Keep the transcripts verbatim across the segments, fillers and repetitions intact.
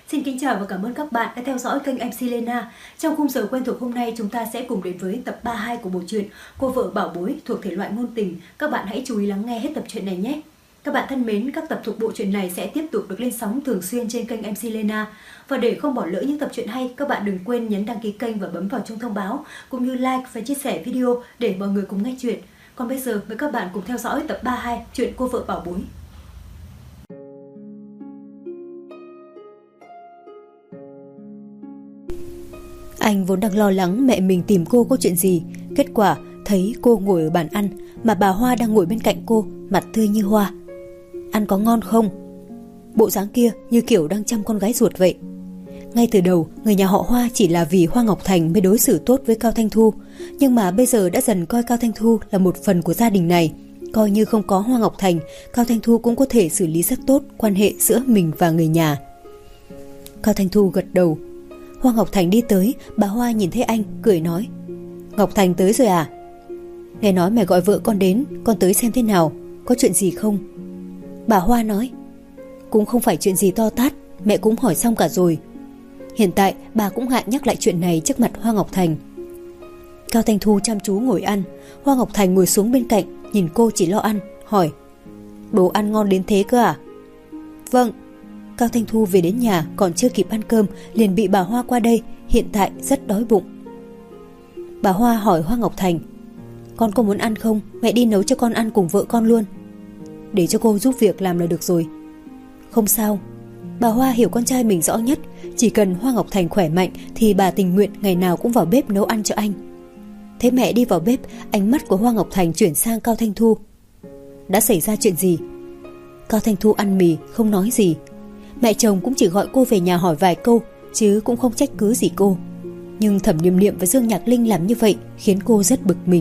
Xin kính chào và cảm ơn các bạn đã theo dõi kênh em xê Lena. Trong khung giờ quen thuộc hôm nay, chúng ta sẽ cùng đến với tập ba mươi hai của bộ truyện Cô vợ bảo bối thuộc thể loại ngôn tình. Các bạn hãy chú ý lắng nghe hết tập truyện này nhé. Các bạn thân mến, các tập thuộc bộ truyện này sẽ tiếp tục được lên sóng thường xuyên trên kênh em xê Lena. Và để không bỏ lỡ những tập truyện hay, các bạn đừng quên nhấn đăng ký kênh và bấm vào chuông thông báo, cũng như like và chia sẻ video để mọi người cùng nghe chuyện. Còn bây giờ, mời các bạn cùng theo dõi tập ba mươi hai truyện Cô vợ bảo bối. Anh vốn đang lo lắng mẹ mình tìm cô có chuyện gì. Kết quả thấy cô ngồi ở bàn ăn, mà bà Hoa đang ngồi bên cạnh cô, mặt tươi như hoa. Ăn có ngon không? Bộ dáng kia như kiểu đang chăm con gái ruột vậy. Ngay từ đầu, người nhà họ Hoa chỉ là vì Hoa Ngọc Thành mới đối xử tốt với Cao Thanh Thu. Nhưng mà bây giờ đã dần coi Cao Thanh Thu là một phần của gia đình này. Coi như không có Hoa Ngọc Thành, Cao Thanh Thu cũng có thể xử lý rất tốt quan hệ giữa mình và người nhà. Cao Thanh Thu gật đầu. Hoa Ngọc Thành đi tới, bà Hoa nhìn thấy anh, cười nói: Ngọc Thành tới rồi à? Nghe nói mẹ gọi vợ con đến, con tới xem thế nào, có chuyện gì không? Bà Hoa nói: Cũng không phải chuyện gì to tát, mẹ cũng hỏi xong cả rồi. Hiện tại bà cũng ngại nhắc lại chuyện này trước mặt Hoa Ngọc Thành. Cao Thanh Thu chăm chú ngồi ăn. Hoa Ngọc Thành ngồi xuống bên cạnh, nhìn cô chỉ lo ăn, hỏi: Đồ ăn ngon đến thế cơ à? Vâng. Cao Thanh Thu về đến nhà còn chưa kịp ăn cơm liền bị bà Hoa qua đây, hiện tại rất đói bụng. Bà Hoa hỏi Hoa Ngọc Thành: Con có muốn ăn không? Mẹ đi nấu cho con ăn cùng vợ con luôn. Để cho cô giúp việc làm là được rồi. Không sao. Bà Hoa hiểu con trai mình rõ nhất. Chỉ cần Hoa Ngọc Thành khỏe mạnh thì bà tình nguyện ngày nào cũng vào bếp nấu ăn cho anh. Thấy mẹ đi vào bếp, ánh mắt của Hoa Ngọc Thành chuyển sang Cao Thanh Thu. Đã xảy ra chuyện gì? Cao Thanh Thu ăn mì không nói gì. Mẹ chồng cũng chỉ gọi cô về nhà hỏi vài câu, chứ cũng không trách cứ gì cô. Nhưng Thẩm Niệm Niệm và Dương Nhạc Linh làm như vậy khiến cô rất bực mình.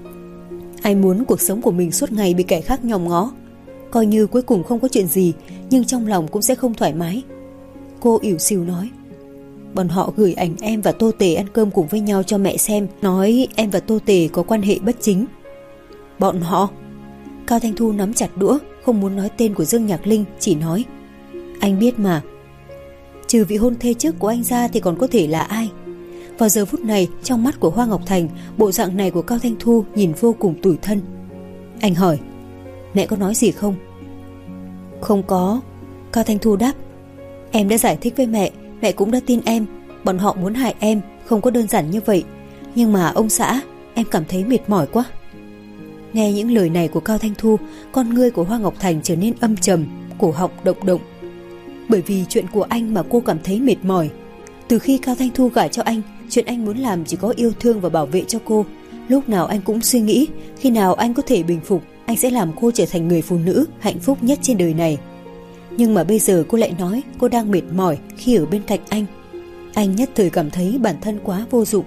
Ai muốn cuộc sống của mình suốt ngày bị kẻ khác nhòm ngó. Coi như cuối cùng không có chuyện gì, nhưng trong lòng cũng sẽ không thoải mái. Cô ỉu xìu nói: Bọn họ gửi ảnh em và Tô Tề ăn cơm cùng với nhau cho mẹ xem, nói em và Tô Tề có quan hệ bất chính. Bọn họ? Cao Thanh Thu nắm chặt đũa, không muốn nói tên của Dương Nhạc Linh, chỉ nói: Anh biết mà. Trừ vị hôn thê trước của anh ra thì còn có thể là ai? Vào giờ phút này, trong mắt của Hoa Ngọc Thành, bộ dạng này của Cao Thanh Thu nhìn vô cùng tủi thân. Anh hỏi: Mẹ có nói gì không? Không có. Cao Thanh Thu đáp: Em đã giải thích với mẹ, mẹ cũng đã tin em. Bọn họ muốn hại em, không có đơn giản như vậy. Nhưng mà ông xã, em cảm thấy mệt mỏi quá. Nghe những lời này của Cao Thanh Thu, con ngươi của Hoa Ngọc Thành trở nên âm trầm, cổ họng động động. Bởi vì chuyện của anh mà cô cảm thấy mệt mỏi. Từ khi Cao Thanh Thu gả cho anh, chuyện anh muốn làm chỉ có yêu thương và bảo vệ cho cô. Lúc nào anh cũng suy nghĩ, khi nào anh có thể bình phục, anh sẽ làm cô trở thành người phụ nữ hạnh phúc nhất trên đời này. Nhưng mà bây giờ cô lại nói cô đang mệt mỏi khi ở bên cạnh anh. Anh nhất thời cảm thấy bản thân quá vô dụng.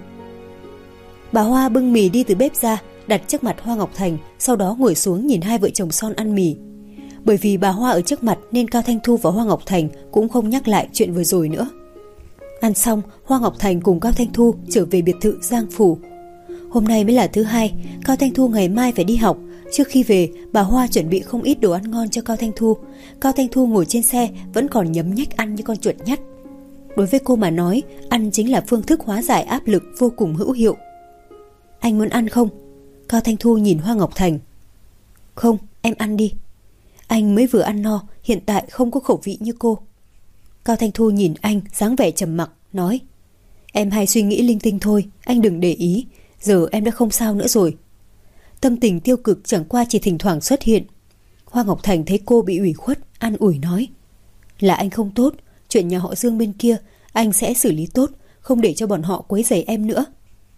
Bà Hoa bưng mì đi từ bếp ra, đặt trước mặt Hoa Ngọc Thành, sau đó ngồi xuống nhìn hai vợ chồng son ăn mì. Bởi vì bà Hoa ở trước mặt nên Cao Thanh Thu và Hoa Ngọc Thành cũng không nhắc lại chuyện vừa rồi nữa. Ăn xong, Hoa Ngọc Thành cùng Cao Thanh Thu trở về biệt thự Giang Phủ. Hôm nay mới là thứ hai, Cao Thanh Thu ngày mai phải đi học. Trước khi về, bà Hoa chuẩn bị không ít đồ ăn ngon cho Cao Thanh Thu. Cao Thanh Thu ngồi trên xe vẫn còn nhấm nhách ăn như con chuột nhắt. Đối với cô mà nói, ăn chính là phương thức hóa giải áp lực vô cùng hữu hiệu. Anh muốn ăn không? Cao Thanh Thu nhìn Hoa Ngọc Thành. Không, em ăn đi. Anh mới vừa ăn no, hiện tại không có khẩu vị như cô. Cao Thanh Thu nhìn anh, dáng vẻ trầm mặc, nói: Em hay suy nghĩ linh tinh thôi, anh đừng để ý. Giờ em đã không sao nữa rồi. Tâm tình tiêu cực chẳng qua chỉ thỉnh thoảng xuất hiện. Hoa Ngọc Thành thấy cô bị ủy khuất, an ủi nói: Là anh không tốt, chuyện nhà họ Dương bên kia anh sẽ xử lý tốt, không để cho bọn họ quấy rầy em nữa.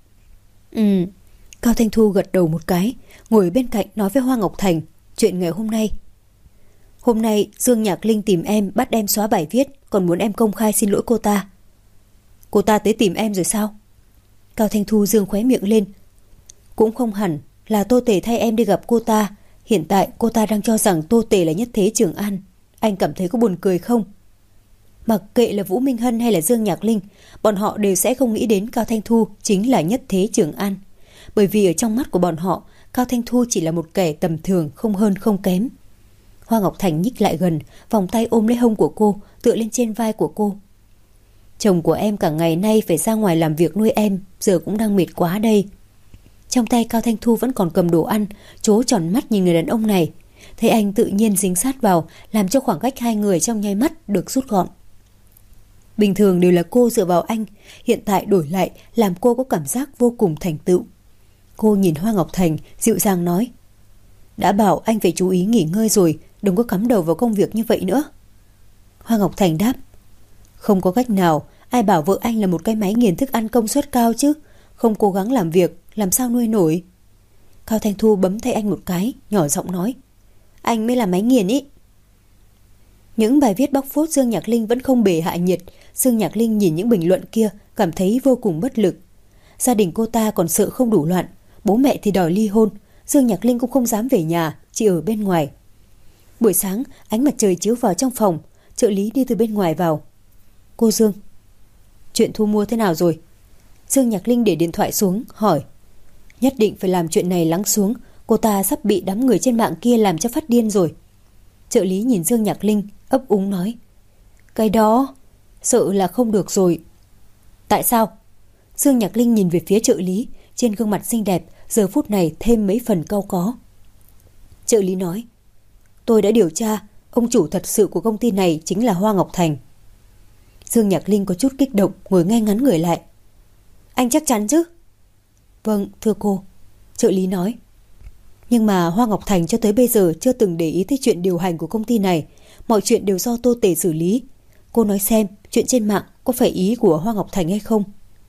Ừ. Cao Thanh Thu gật đầu một cái, ngồi bên cạnh nói với Hoa Ngọc Thành chuyện ngày hôm nay. Hôm nay Dương Nhạc Linh tìm em, bắt em xóa bài viết, còn muốn em công khai xin lỗi cô ta. Cô ta tới tìm em rồi sao? Cao Thanh Thu dương khóe miệng lên. Cũng không hẳn, là Tô Tề thay em đi gặp cô ta. Hiện tại cô ta đang cho rằng Tô Tề là nhất thế Trường An. Anh cảm thấy có buồn cười không? Mặc kệ là Vũ Minh Hân hay là Dương Nhạc Linh, bọn họ đều sẽ không nghĩ đến Cao Thanh Thu chính là nhất thế Trường An. Bởi vì ở trong mắt của bọn họ, Cao Thanh Thu chỉ là một kẻ tầm thường, không hơn không kém. Hoa Ngọc Thành nhích lại gần, vòng tay ôm lấy hông của cô, tựa lên trên vai của cô. Chồng của em cả ngày nay phải ra ngoài làm việc nuôi em, giờ cũng đang mệt quá đây. Trong tay Cao Thanh Thu vẫn còn cầm đồ ăn, trố tròn mắt nhìn người đàn ông này. Thấy anh tự nhiên dính sát vào, làm cho khoảng cách hai người trong nháy mắt được rút gọn. Bình thường đều là cô dựa vào anh, hiện tại đổi lại làm cô có cảm giác vô cùng thành tựu. Cô nhìn Hoa Ngọc Thành, dịu dàng nói: đã bảo anh phải chú ý nghỉ ngơi rồi, đừng có cắm đầu vào công việc như vậy nữa. Hoa Ngọc Thành đáp: không có cách nào, ai bảo vợ anh là một cái máy nghiền thức ăn công suất cao chứ, không cố gắng làm việc, làm sao nuôi nổi. Cao Thanh Thu bấm tay anh một cái, nhỏ giọng nói: anh mới là máy nghiền ý. Những bài viết bóc phốt Dương Nhạc Linh vẫn không bề hạ nhiệt. Dương Nhạc Linh nhìn những bình luận kia, cảm thấy vô cùng bất lực. Gia đình cô ta còn sợ không đủ loạn, bố mẹ thì đòi ly hôn. Dương Nhạc Linh cũng không dám về nhà, chỉ ở bên ngoài. Buổi sáng, ánh mặt trời chiếu vào trong phòng, trợ lý đi từ bên ngoài vào. Cô Dương, chuyện thu mua thế nào rồi? Dương Nhạc Linh để điện thoại xuống, hỏi. Nhất định phải làm chuyện này lắng xuống, cô ta sắp bị đám người trên mạng kia làm cho phát điên rồi. Trợ lý nhìn Dương Nhạc Linh, ấp úng nói. Cái đó, sợ là không được rồi. Tại sao? Dương Nhạc Linh nhìn về phía trợ lý, trên gương mặt xinh đẹp, giờ phút này thêm mấy phần cau có. Trợ lý nói. Tôi đã điều tra, ông chủ thật sự của công ty này chính là Hoa Ngọc Thành. Dương Nhạc Linh có chút kích động, ngồi ngay ngắn người lại. Anh chắc chắn chứ? Vâng, thưa cô. Trợ lý nói. Nhưng mà Hoa Ngọc Thành cho tới bây giờ chưa từng để ý tới chuyện điều hành của công ty này. Mọi chuyện đều do Tô Tề xử lý. Cô nói xem, chuyện trên mạng có phải ý của Hoa Ngọc Thành hay không?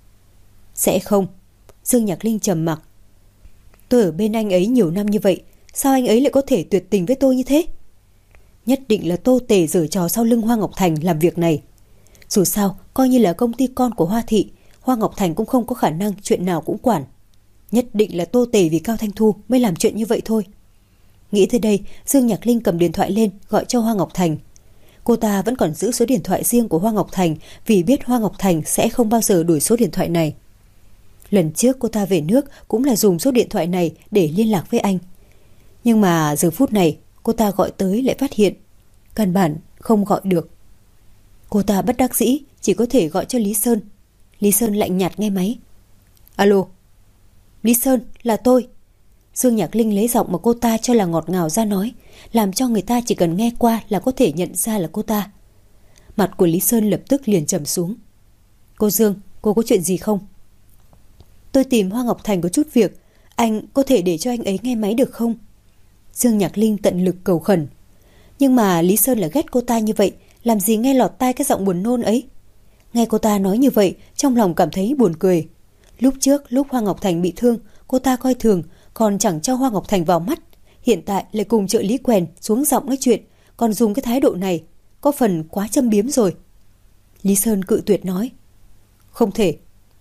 Sẽ không. Dương Nhạc Linh trầm mặc. Tôi ở bên anh ấy nhiều năm như vậy, sao anh ấy lại có thể tuyệt tình với tôi như thế? Nhất định là Tô Tề giở trò sau lưng Hoa Ngọc Thành làm việc này. Dù sao, coi như là công ty con của Hoa Thị, Hoa Ngọc Thành cũng không có khả năng chuyện nào cũng quản. Nhất định là Tô Tề vì Cao Thanh Thu mới làm chuyện như vậy thôi. Nghĩ tới đây, Dương Nhạc Linh cầm điện thoại lên gọi cho Hoa Ngọc Thành. Cô ta vẫn còn giữ số điện thoại riêng của Hoa Ngọc Thành vì biết Hoa Ngọc Thành sẽ không bao giờ đổi số điện thoại này. Lần trước cô ta về nước cũng là dùng số điện thoại này để liên lạc với anh. Nhưng mà giờ phút này cô ta gọi tới lại phát hiện căn bản không gọi được. Cô ta bất đắc dĩ chỉ có thể gọi cho Lý Sơn. Lý Sơn lạnh nhạt nghe máy. Alo. Lý Sơn, là tôi. Dương Nhạc Linh lấy giọng mà cô ta cho là ngọt ngào ra nói, làm cho người ta chỉ cần nghe qua là có thể nhận ra là cô ta. Mặt của Lý Sơn lập tức liền trầm xuống. Cô Dương, cô có chuyện gì không? Tôi tìm Hoa Ngọc Thành có chút việc, anh có thể để cho anh ấy nghe máy được không? Dương Nhạc Linh tận lực cầu khẩn. Nhưng mà Lý Sơn là ghét cô ta như vậy, làm gì nghe lọt tai cái giọng buồn nôn ấy. Nghe cô ta nói như vậy, trong lòng cảm thấy buồn cười. Lúc trước, lúc Hoa Ngọc Thành bị thương, cô ta coi thường, còn chẳng cho Hoa Ngọc Thành vào mắt. Hiện tại lại cùng trợ lý quèn xuống giọng nói chuyện, còn dùng cái thái độ này, có phần quá châm biếm rồi. Lý Sơn cự tuyệt nói. Không thể.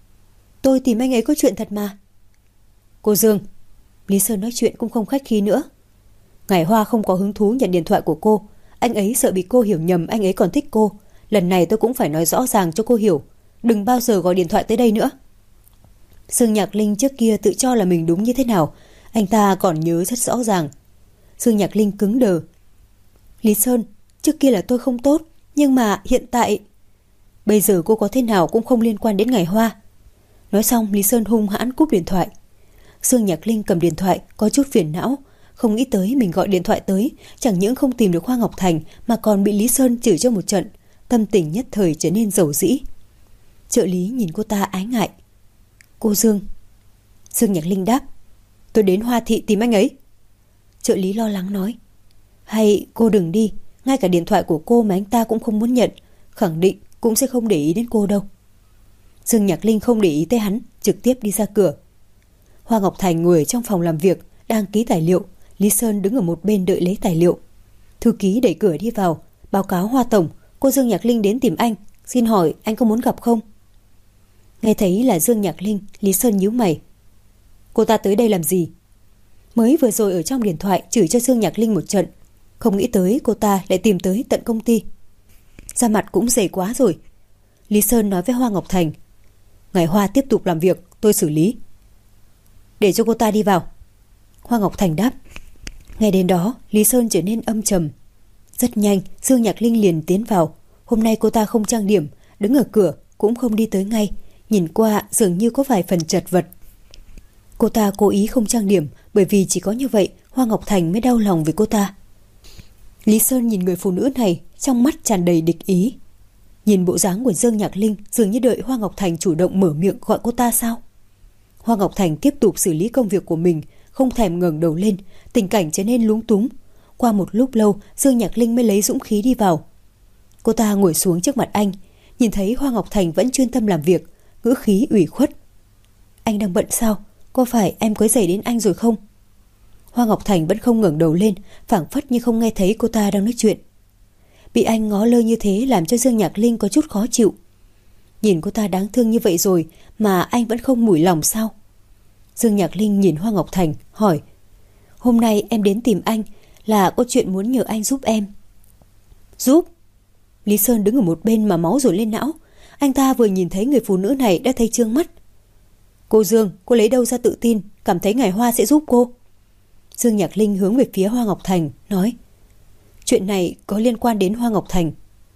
Tôi tìm anh ấy có chuyện thật mà. Cô Dương. Lý Sơn nói chuyện cũng không khách khí nữa. Ngải Hoa không có hứng thú nhận điện thoại của cô. Anh ấy sợ bị cô hiểu nhầm anh ấy còn thích cô. Lần này tôi cũng phải nói rõ ràng cho cô hiểu. Đừng bao giờ gọi điện thoại tới đây nữa. Dương Nhạc Linh trước kia tự cho là mình đúng như thế nào, anh ta còn nhớ rất rõ ràng. Dương Nhạc Linh cứng đờ. Lý Sơn, trước kia là tôi không tốt, nhưng mà hiện tại... Bây giờ cô có thế nào cũng không liên quan đến Ngải Hoa. Nói xong Lý Sơn hung hãn cúp điện thoại. Dương Nhạc Linh cầm điện thoại có chút phiền não, không nghĩ tới mình gọi điện thoại tới, chẳng những không tìm được Hoa Ngọc Thành mà còn bị Lý Sơn chửi cho một trận, tâm tình nhất thời trở nên dầu dĩ. Trợ lý nhìn cô ta ái ngại. Cô Dương. Dương Nhạc Linh đáp. Tôi đến Hoa Thị tìm anh ấy. Trợ lý lo lắng nói. Hay cô đừng đi, ngay cả điện thoại của cô mà anh ta cũng không muốn nhận, khẳng định cũng sẽ không để ý đến cô đâu. Dương Nhạc Linh không để ý tới hắn, trực tiếp đi ra cửa. Hoa Ngọc Thành ngồi ở trong phòng làm việc, đang ký tài liệu. Lý Sơn đứng ở một bên đợi lấy tài liệu. Thư ký đẩy cửa đi vào, báo cáo Hoa Tổng, cô Dương Nhạc Linh đến tìm anh, xin hỏi anh có muốn gặp không? Nghe thấy là Dương Nhạc Linh, Lý Sơn nhíu mày. Cô ta tới đây làm gì? Mới vừa rồi ở trong điện thoại chửi cho Dương Nhạc Linh một trận, không nghĩ tới cô ta lại tìm tới tận công ty. Da mặt cũng dày quá rồi. Lý Sơn nói với Hoa Ngọc Thành. Ngày Hoa tiếp tục làm việc, tôi xử lý. Để cho cô ta đi vào. Hoa Ngọc Thành đáp. Ngay đến đó, Lý Sơn trở nên âm trầm. Rất nhanh, Dương Nhạc Linh liền tiến vào. Hôm nay cô ta không trang điểm, đứng ở cửa, cũng không đi tới ngay, nhìn qua dường như có vài phần chật vật. Cô ta cố ý không trang điểm, bởi vì chỉ có như vậy Hoa Ngọc Thành mới đau lòng với cô ta. Lý Sơn nhìn người phụ nữ này, trong mắt tràn đầy địch ý. Nhìn bộ dáng của Dương Nhạc Linh, dường như đợi Hoa Ngọc Thành chủ động mở miệng gọi cô ta sao? Hoa Ngọc Thành tiếp tục xử lý công việc của mình, không thèm ngẩng đầu lên, tình cảnh trở nên lúng túng. Qua một lúc lâu, Dương Nhạc Linh mới lấy dũng khí đi vào. Cô ta ngồi xuống trước mặt anh, nhìn thấy Hoa Ngọc Thành vẫn chuyên tâm làm việc, ngữ khí ủy khuất. Anh đang bận sao? Có phải em quấy rầy đến anh rồi không? Hoa Ngọc Thành vẫn không ngẩng đầu lên, phảng phất như không nghe thấy cô ta đang nói chuyện. Bị anh ngó lơ như thế làm cho Dương Nhạc Linh có chút khó chịu. Nhìn cô ta đáng thương như vậy rồi mà anh vẫn không mủi lòng sao? Dương Nhạc Linh nhìn Hoa Ngọc Thành hỏi: Hôm nay em đến tìm anh là có chuyện muốn nhờ anh giúp em. Giúp? Lý Sơn đứng ở một bên mà máu dồn lên não. Anh ta vừa nhìn thấy người phụ nữ này đã thấy trương mắt. Cô Dương, cô lấy đâu ra tự tin cảm thấy Ngải Hoa sẽ giúp cô? Dương Nhạc Linh hướng về phía Hoa Ngọc Thành nói: Chuyện này có liên quan đến Hoa Ngọc Thành.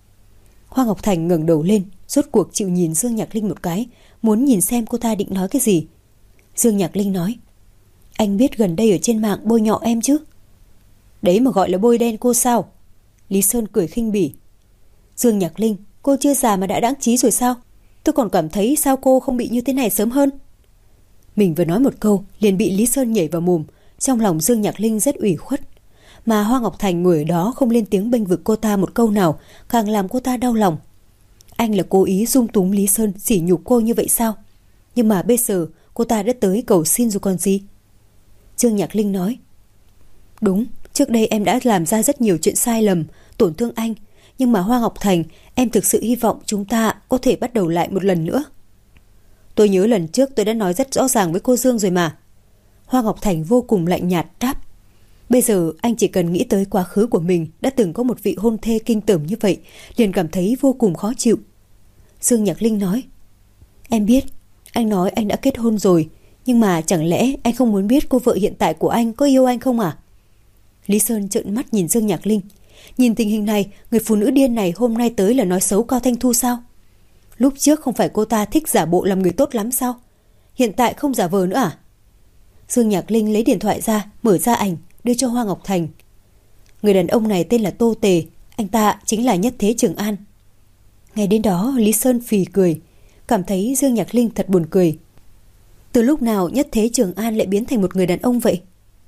Hoa Ngọc Thành ngẩng đầu lên, rốt cuộc chịu nhìn Dương Nhạc Linh một cái, muốn nhìn xem cô ta định nói cái gì. Dương Nhạc Linh nói: Anh biết gần đây ở trên mạng bôi nhọ em chứ? Đấy mà gọi là bôi đen cô sao? Lý Sơn cười khinh bỉ. Dương Nhạc Linh, cô chưa già mà đã đáng trí rồi sao? Tôi còn cảm thấy sao cô không bị như thế này sớm hơn. Mình vừa nói một câu liền bị Lý Sơn nhảy vào mồm. Trong lòng Dương Nhạc Linh rất ủy khuất. Mà Hoa Ngọc Thành ngồi ở đó không lên tiếng bênh vực cô ta một câu nào, càng làm cô ta đau lòng. Anh là cố ý dung túng Lý Sơn sỉ nhục cô như vậy sao? Nhưng mà bây giờ cô ta đã tới cầu xin rồi còn gì? Dương Nhạc Linh nói: Đúng, trước đây em đã làm ra rất nhiều chuyện sai lầm, tổn thương anh. Nhưng mà Hoa Ngọc Thành, em thực sự hy vọng chúng ta có thể bắt đầu lại một lần nữa. Tôi nhớ lần trước tôi đã nói rất rõ ràng với cô Dương rồi mà. Hoa Ngọc Thành vô cùng lạnh nhạt đáp. Bây giờ anh chỉ cần nghĩ tới quá khứ của mình đã từng có một vị hôn thê kinh tởm như vậy, liền cảm thấy vô cùng khó chịu. Dương Nhạc Linh nói: Em biết, anh nói anh đã kết hôn rồi, nhưng mà chẳng lẽ anh không muốn biết cô vợ hiện tại của anh có yêu anh không à? Lý Sơn trợn mắt nhìn Dương Nhạc Linh. Nhìn tình hình này, người phụ nữ điên này hôm nay tới là nói xấu Cao Thanh Thu sao? Lúc trước không phải cô ta thích giả bộ làm người tốt lắm sao? Hiện tại không giả vờ nữa à? Dương Nhạc Linh lấy điện thoại ra, mở ra ảnh, đưa cho Hoa Ngọc Thành. Người đàn ông này tên là Tô Tề, anh ta chính là Nhất Thế Trường An. Ngày đến đó, Lý Sơn phì cười, cảm thấy Dương Nhạc Linh thật buồn cười. Từ lúc nào Nhất Thế Trường An lại biến thành một người đàn ông vậy?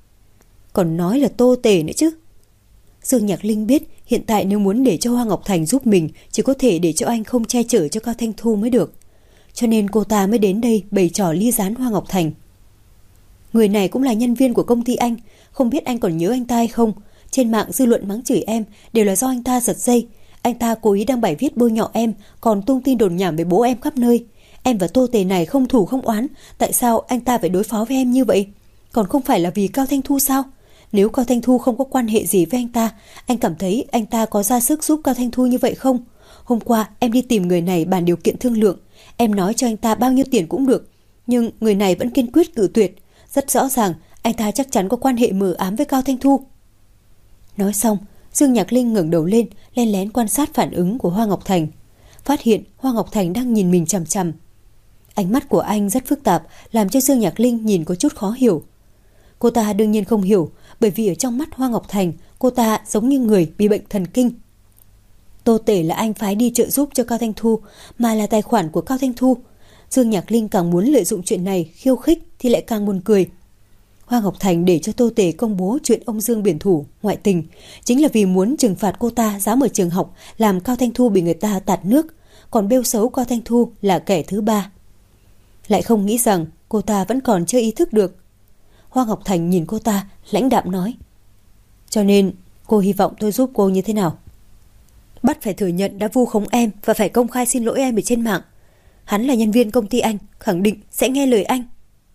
Còn nói là Tô Tề nữa chứ. Dương Nhạc Linh biết hiện tại nếu muốn để cho Hoa Ngọc Thành giúp mình, chỉ có thể để cho anh không che chở cho Cao Thanh Thu mới được. Cho nên cô ta mới đến đây bày trò ly gián Hoa Ngọc Thành. Người này cũng là nhân viên của công ty anh, không biết anh còn nhớ anh ta hay không. Trên mạng dư luận mắng chửi em đều là do anh ta giật dây. Anh ta cố ý đăng bài viết bôi nhọ em, còn tung tin đồn nhảm về bố em khắp nơi. Em và Tô Tề này không thù không oán, tại sao anh ta phải đối phó với em như vậy? Còn không phải là vì Cao Thanh Thu sao? Nếu Cao Thanh Thu không có quan hệ gì với anh ta, anh cảm thấy anh ta có ra sức giúp Cao Thanh Thu như vậy không? Hôm qua em đi tìm người này bàn điều kiện thương lượng, em nói cho anh ta bao nhiêu tiền cũng được, nhưng người này vẫn kiên quyết cự tuyệt. Rất rõ ràng anh ta chắc chắn có quan hệ mờ ám với Cao Thanh Thu. Nói xong, Dương Nhạc Linh ngẩng đầu lên, len lén quan sát phản ứng của Hoa Ngọc Thành. Phát hiện Hoa Ngọc Thành đang nhìn mình chằm chằm. Ánh mắt của anh rất phức tạp, làm cho Dương Nhạc Linh nhìn có chút khó hiểu. Cô ta đương nhiên không hiểu, bởi vì ở trong mắt Hoa Ngọc Thành, cô ta giống như người bị bệnh thần kinh. Tô Tể là anh phái đi trợ giúp cho Cao Thanh Thu, mà là tài khoản của Cao Thanh Thu. Dương Nhạc Linh càng muốn lợi dụng chuyện này khiêu khích thì lại càng buồn cười. Hoa Ngọc Thành để cho Tô Tể công bố chuyện ông Dương biển thủ ngoại tình, chính là vì muốn trừng phạt cô ta dám ở trường học làm Cao Thanh Thu bị người ta tạt nước, còn bêu xấu Cao Thanh Thu là kẻ thứ ba. Lại không nghĩ rằng cô ta vẫn còn chưa ý thức được. Hoa Ngọc Thành nhìn cô ta, lãnh đạm nói: Cho nên cô hy vọng tôi giúp cô như thế nào? Bắt phải thừa nhận đã vu khống em và phải công khai xin lỗi em ở trên mạng. Hắn là nhân viên công ty anh, khẳng định sẽ nghe lời anh.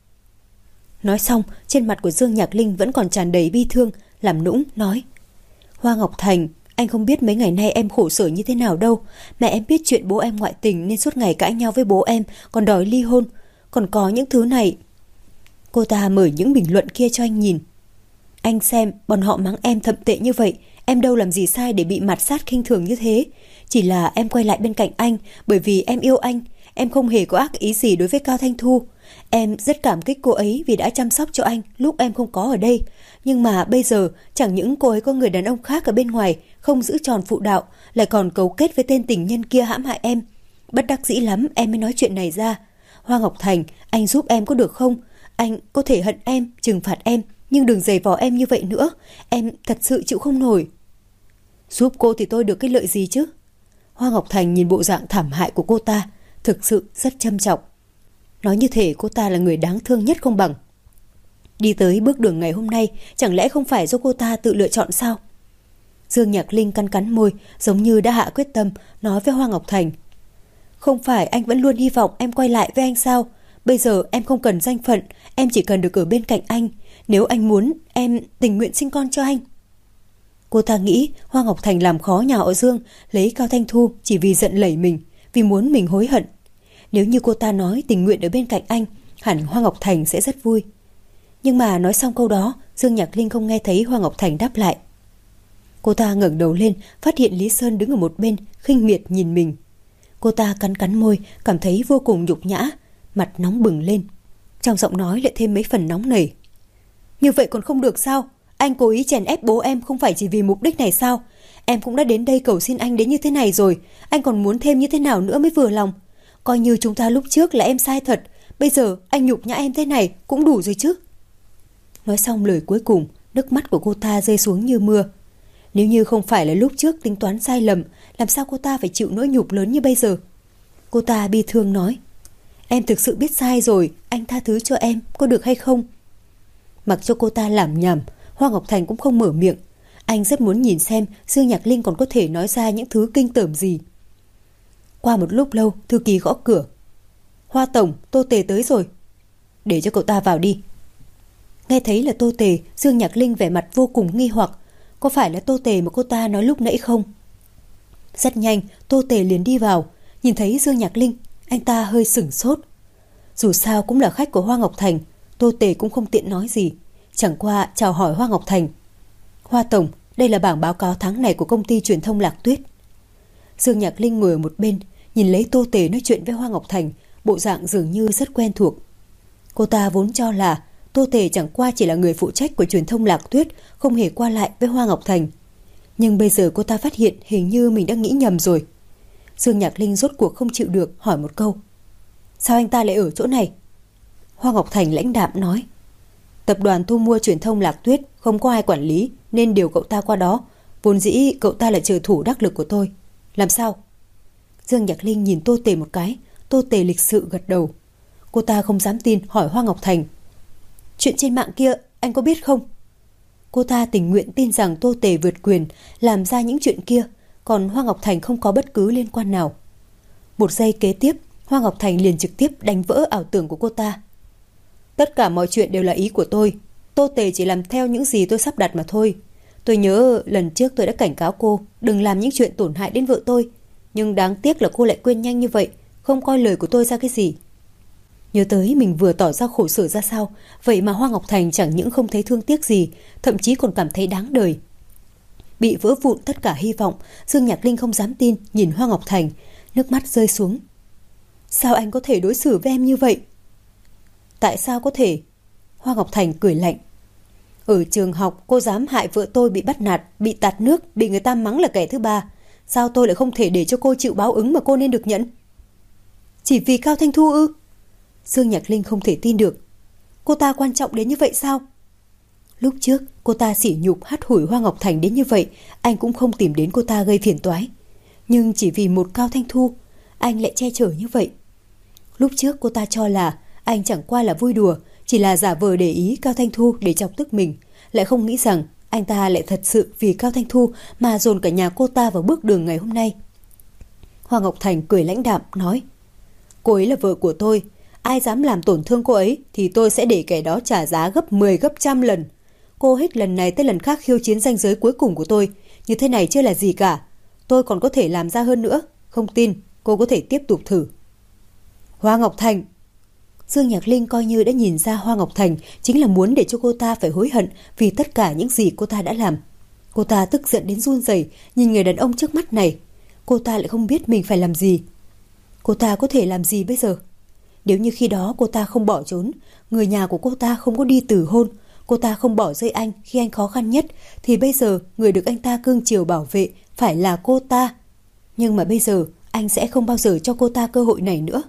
Nói xong, trên mặt của Dương Nhạc Linh vẫn còn tràn đầy bi thương, làm nũng nói: Hoa Ngọc Thành, anh không biết mấy ngày nay em khổ sở như thế nào đâu. Mẹ em biết chuyện bố em ngoại tình nên suốt ngày cãi nhau với bố em, còn đòi ly hôn. Còn có những thứ này. Cô ta mở những bình luận kia cho anh nhìn. Anh xem, bọn họ mắng em thậm tệ như vậy, em đâu làm gì sai để bị mạt sát khinh thường như thế. Chỉ là em quay lại bên cạnh anh bởi vì em yêu anh. Em không hề có ác ý gì đối với Cao Thanh Thu. Em rất cảm kích cô ấy vì đã chăm sóc cho anh lúc em không có ở đây. Nhưng mà bây giờ chẳng những cô ấy có người đàn ông khác ở bên ngoài, không giữ tròn phụ đạo, lại còn cấu kết với tên tình nhân kia hãm hại em. Bất đắc dĩ lắm em mới nói chuyện này ra. Hoa Ngọc Thành, anh giúp em có được không? Anh có thể hận em, trừng phạt em, nhưng đừng giày vò em như vậy nữa. Em thật sự chịu không nổi. Giúp cô thì tôi được cái lợi gì chứ? Hoa Ngọc Thành nhìn bộ dạng thảm hại của cô ta, thực sự rất châm trọng. Nói như thể cô ta là người đáng thương nhất không bằng. Đi tới bước đường ngày hôm nay, chẳng lẽ không phải do cô ta tự lựa chọn sao? Dương Nhạc Linh cắn cắn môi, giống như đã hạ quyết tâm, nói với Hoa Ngọc Thành. Không phải anh vẫn luôn hy vọng em quay lại với anh sao? Bây giờ em không cần danh phận, em chỉ cần được ở bên cạnh anh. Nếu anh muốn, em tình nguyện sinh con cho anh. Cô ta nghĩ Hoa Ngọc Thành làm khó nhà họ Dương, lấy Cao Thanh Thu chỉ vì giận lẩy mình, vì muốn mình hối hận. Nếu như cô ta nói tình nguyện ở bên cạnh anh, hẳn Hoa Ngọc Thành sẽ rất vui. Nhưng mà nói xong câu đó, Dương Nhạc Linh không nghe thấy Hoa Ngọc Thành đáp lại. Cô ta ngẩng đầu lên, phát hiện Lý Sơn đứng ở một bên, khinh miệt nhìn mình. Cô ta cắn cắn môi, cảm thấy vô cùng nhục nhã, mặt nóng bừng lên. Trong giọng nói lại thêm mấy phần nóng nảy. Như vậy còn không được sao? Anh cố ý chèn ép bố em không phải chỉ vì mục đích này sao? Em cũng đã đến đây cầu xin anh đến như thế này rồi, anh còn muốn thêm như thế nào nữa mới vừa lòng? Coi như chúng ta lúc trước là em sai thật, bây giờ anh nhục nhã em thế này cũng đủ rồi chứ. Nói xong lời cuối cùng, nước mắt của cô ta rơi xuống như mưa. Nếu như không phải là lúc trước tính toán sai lầm, làm sao cô ta phải chịu nỗi nhục lớn như bây giờ? Cô ta bi thương nói. Em thực sự biết sai rồi, anh tha thứ cho em, có được hay không? Mặc cho cô ta làm nhảm, Hoa Ngọc Thành cũng không mở miệng. Anh rất muốn nhìn xem Dương Nhạc Linh còn có thể nói ra những thứ kinh tởm gì. Qua một lúc lâu, thư ký gõ cửa. Hoa Tổng, Tô Tề tới rồi. Để cho cậu ta vào đi. Nghe thấy là Tô Tề, Dương Nhạc Linh vẻ mặt vô cùng nghi hoặc. Có phải là Tô Tề mà cô ta nói lúc nãy không? Rất nhanh, Tô Tề liền đi vào. Nhìn thấy Dương Nhạc Linh, anh ta hơi sửng sốt. Dù sao cũng là khách của Hoa Ngọc Thành, Tô Tề cũng không tiện nói gì, chẳng qua chào hỏi Hoa Ngọc Thành. Hoa Tổng, đây là bảng báo cáo tháng này của công ty truyền thông Lạc Tuyết. Dương Nhạc Linh ngồi ở một bên, nhìn lấy Tô Tề nói chuyện với Hoa Ngọc Thành, bộ dạng dường như rất quen thuộc. Cô ta vốn cho là Tô Tề chẳng qua chỉ là người phụ trách của truyền thông Lạc Tuyết, không hề qua lại với Hoa Ngọc Thành. Nhưng bây giờ cô ta phát hiện hình như mình đã nghĩ nhầm rồi. Dương Nhạc Linh rốt cuộc không chịu được, hỏi một câu. Sao anh ta lại ở chỗ này? Hoa Ngọc Thành lãnh đạm nói. Tập đoàn thu mua truyền thông Lạc Tuyết không có ai quản lý nên điều cậu ta qua đó. Vốn dĩ cậu ta là trợ thủ đắc lực của tôi. Làm sao? Dương Nhạc Linh nhìn Tô Tề một cái. Tô Tề lịch sự gật đầu. Cô ta không dám tin hỏi Hoa Ngọc Thành. Chuyện trên mạng kia anh có biết không? Cô ta tình nguyện tin rằng Tô Tề vượt quyền làm ra những chuyện kia, còn Hoa Ngọc Thành không có bất cứ liên quan nào. Một giây kế tiếp, Hoa Ngọc Thành liền trực tiếp đánh vỡ ảo tưởng của cô ta. Tất cả mọi chuyện đều là ý của tôi. Tô Tề chỉ làm theo những gì tôi sắp đặt mà thôi. Tôi nhớ lần trước tôi đã cảnh cáo cô đừng làm những chuyện tổn hại đến vợ tôi, nhưng đáng tiếc là cô lại quên nhanh như vậy, không coi lời của tôi ra cái gì. Nhớ tới mình vừa tỏ ra khổ sở ra sao, vậy mà Hoa Ngọc Thành chẳng những không thấy thương tiếc gì, thậm chí còn cảm thấy đáng đời. Bị vỡ vụn tất cả hy vọng, Dương Nhạc Linh không dám tin nhìn Hoa Ngọc Thành, nước mắt rơi xuống. Sao anh có thể đối xử với em như vậy? Tại sao có thể? Hoa Ngọc Thành cười lạnh. Ở trường học cô dám hại vợ tôi bị bắt nạt, bị tạt nước, bị người ta mắng là kẻ thứ ba. Sao tôi lại không thể để cho cô chịu báo ứng mà cô nên được nhận? Chỉ vì Cao Thanh Thu ư? Dương Nhạc Linh không thể tin được. Cô ta quan trọng đến như vậy sao? Lúc trước cô ta sỉ nhục hắt hủi Hoa Ngọc Thành đến như vậy, anh cũng không tìm đến cô ta gây phiền toái. Nhưng chỉ vì một Cao Thanh Thu, anh lại che chở như vậy. Lúc trước cô ta cho là anh chẳng qua là vui đùa, chỉ là giả vờ để ý Cao Thanh Thu để chọc tức mình, lại không nghĩ rằng anh ta lại thật sự vì Cao Thanh Thu mà dồn cả nhà cô ta vào bước đường ngày hôm nay. Hoa Ngọc Thành cười lãnh đạm nói, cô ấy là vợ của tôi, ai dám làm tổn thương cô ấy thì tôi sẽ để kẻ đó trả giá gấp mười gấp trăm lần. Cô hết lần này tới lần khác khiêu chiến ranh giới cuối cùng của tôi, như thế này chưa là gì cả. Tôi còn có thể làm ra hơn nữa, không tin cô có thể tiếp tục thử. Hoa Ngọc Thành. Dương Nhạc Linh coi như đã nhìn ra Hoa Ngọc Thành chính là muốn để cho cô ta phải hối hận vì tất cả những gì cô ta đã làm. Cô ta tức giận đến run rẩy nhìn người đàn ông trước mắt này. cô ta lại không biết mình phải làm gì. Cô ta có thể làm gì bây giờ? Nếu như khi đó cô ta không bỏ trốn, người nhà của cô ta không có đi từ hôn, cô ta không bỏ rơi anh khi anh khó khăn nhất, thì bây giờ người được anh ta cưng chiều bảo vệ phải là cô ta. Nhưng mà bây giờ anh sẽ không bao giờ cho cô ta cơ hội này nữa.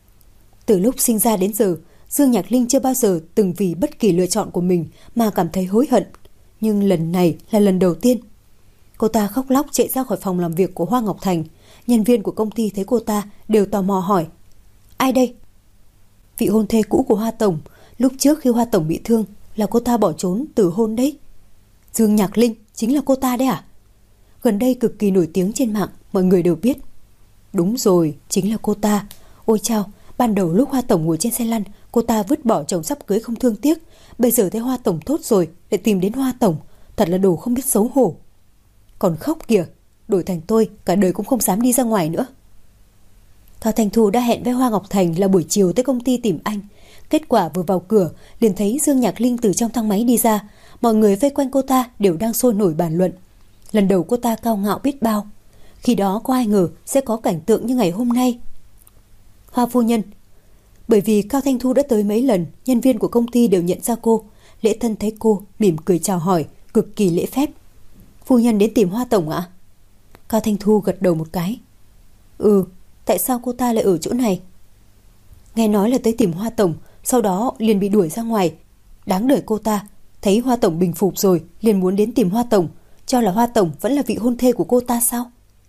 Từ lúc sinh ra đến giờ, Dương Nhạc Linh chưa bao giờ từng vì bất kỳ lựa chọn của mình mà cảm thấy hối hận. Nhưng lần này là lần đầu tiên. Cô ta khóc lóc chạy ra khỏi phòng làm việc của Hoa Ngọc Thành. Nhân viên của công ty thấy cô ta đều tò mò hỏi: ai đây? Vị hôn thê cũ của Hoa Tổng. Lúc trước khi Hoa Tổng bị thương là cô ta bỏ trốn từ hôn đấy. Dương Nhạc Linh chính là cô ta đấy à? Gần đây cực kỳ nổi tiếng trên mạng, mọi người đều biết. Đúng rồi, chính là cô ta. Ôi chao, ban đầu lúc Hoa Tổng ngồi trên xe lăn, cô ta vứt bỏ chồng sắp cưới không thương tiếc. Bây giờ thấy Hoa Tổng tốt rồi lại tìm đến Hoa Tổng, thật là đồ không biết xấu hổ. Còn khóc kìa, đổi thành tôi cả đời cũng không dám đi ra ngoài nữa. Cao Thanh Thu đã hẹn với Hoa Ngọc Thành là buổi chiều tới công ty tìm anh. Kết quả vừa vào cửa liền thấy Dương Nhạc Linh từ trong thang máy đi ra. Mọi người vây quanh cô ta đều đang sôi nổi bàn luận. Lần đầu cô ta cao ngạo biết bao. Khi đó có ai ngờ sẽ có cảnh tượng như ngày hôm nay. Hoa phu nhân. Bởi vì Cao Thanh Thu đã tới mấy lần, nhân viên của công ty đều nhận ra cô. Lễ Tân thấy cô mỉm cười chào hỏi, cực kỳ lễ phép. Phu nhân đến tìm Hoa Tổng ạ? Cao Thanh Thu gật đầu một cái. Ừ, tại sao cô ta lại ở chỗ này? Nghe nói là tới tìm Hoa Tổng, sau đó liền bị đuổi ra ngoài. Đáng đời cô ta, thấy Hoa Tổng bình phục rồi liền muốn đến tìm Hoa Tổng, cho là Hoa Tổng vẫn là vị hôn thê của cô ta sao?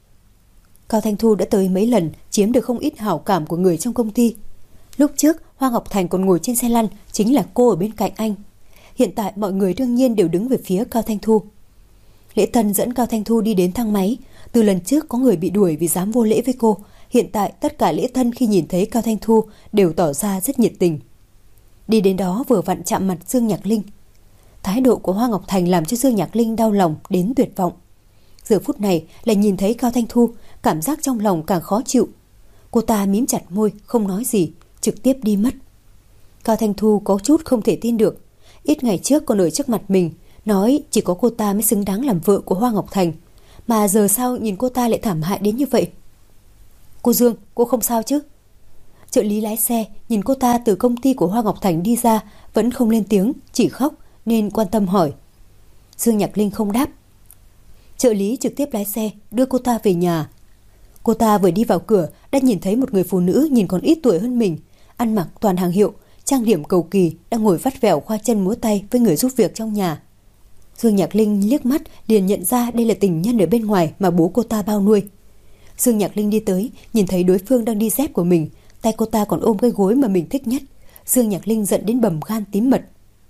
Cao Thanh Thu đã tới mấy lần, chiếm được không ít hảo cảm của người trong công ty. Lúc trước Hoa Ngọc Thành còn ngồi trên xe lăn, chính là cô ở bên cạnh anh. Hiện tại mọi người đương nhiên đều đứng về phía Cao Thanh Thu. Lễ Tân dẫn Cao Thanh Thu đi đến thang máy. Từ lần trước có người bị đuổi vì dám vô lễ với cô, hiện tại tất cả Lễ Tân khi nhìn thấy Cao Thanh Thu đều tỏ ra rất nhiệt tình. Đi đến đó vừa vặn chạm mặt Dương Nhạc Linh. Thái độ của Hoa Ngọc Thành làm cho Dương Nhạc Linh đau lòng đến tuyệt vọng. Giờ phút này lại nhìn thấy Cao Thanh Thu, cảm giác trong lòng càng khó chịu. Cô ta mím chặt môi không nói gì, trực tiếp đi mất. Cao Thanh Thu có chút không thể tin được. Ít ngày trước còn ở trước mặt mình nói chỉ có cô ta mới xứng đáng làm vợ của Hoa Ngọc Thành, mà giờ sao nhìn cô ta lại thảm hại đến như vậy? Cô Dương, cô không sao chứ? Trợ lý lái xe nhìn cô ta từ công ty của Hoa Ngọc Thành đi ra vẫn không lên tiếng, chỉ khóc nên quan tâm hỏi. Dương Nhạc Linh không đáp. Trợ lý trực tiếp lái xe đưa cô ta về nhà. Cô ta vừa đi vào cửa đã nhìn thấy một người phụ nữ nhìn còn ít tuổi hơn mình, ăn mặc toàn hàng hiệu, trang điểm cầu kỳ, đang ngồi vắt vẻo khoa chân múa tay với người giúp việc trong nhà. Dương Nhạc Linh liếc mắt liền nhận ra đây là tình nhân ở bên ngoài mà bố cô ta bao nuôi. Dương Nhạc Linh đi tới, nhìn thấy đối phương đang đi dép của mình, tay cô ta còn ôm cái gối mà mình thích nhất. Dương Nhạc Linh giận đến bầm gan tím mật.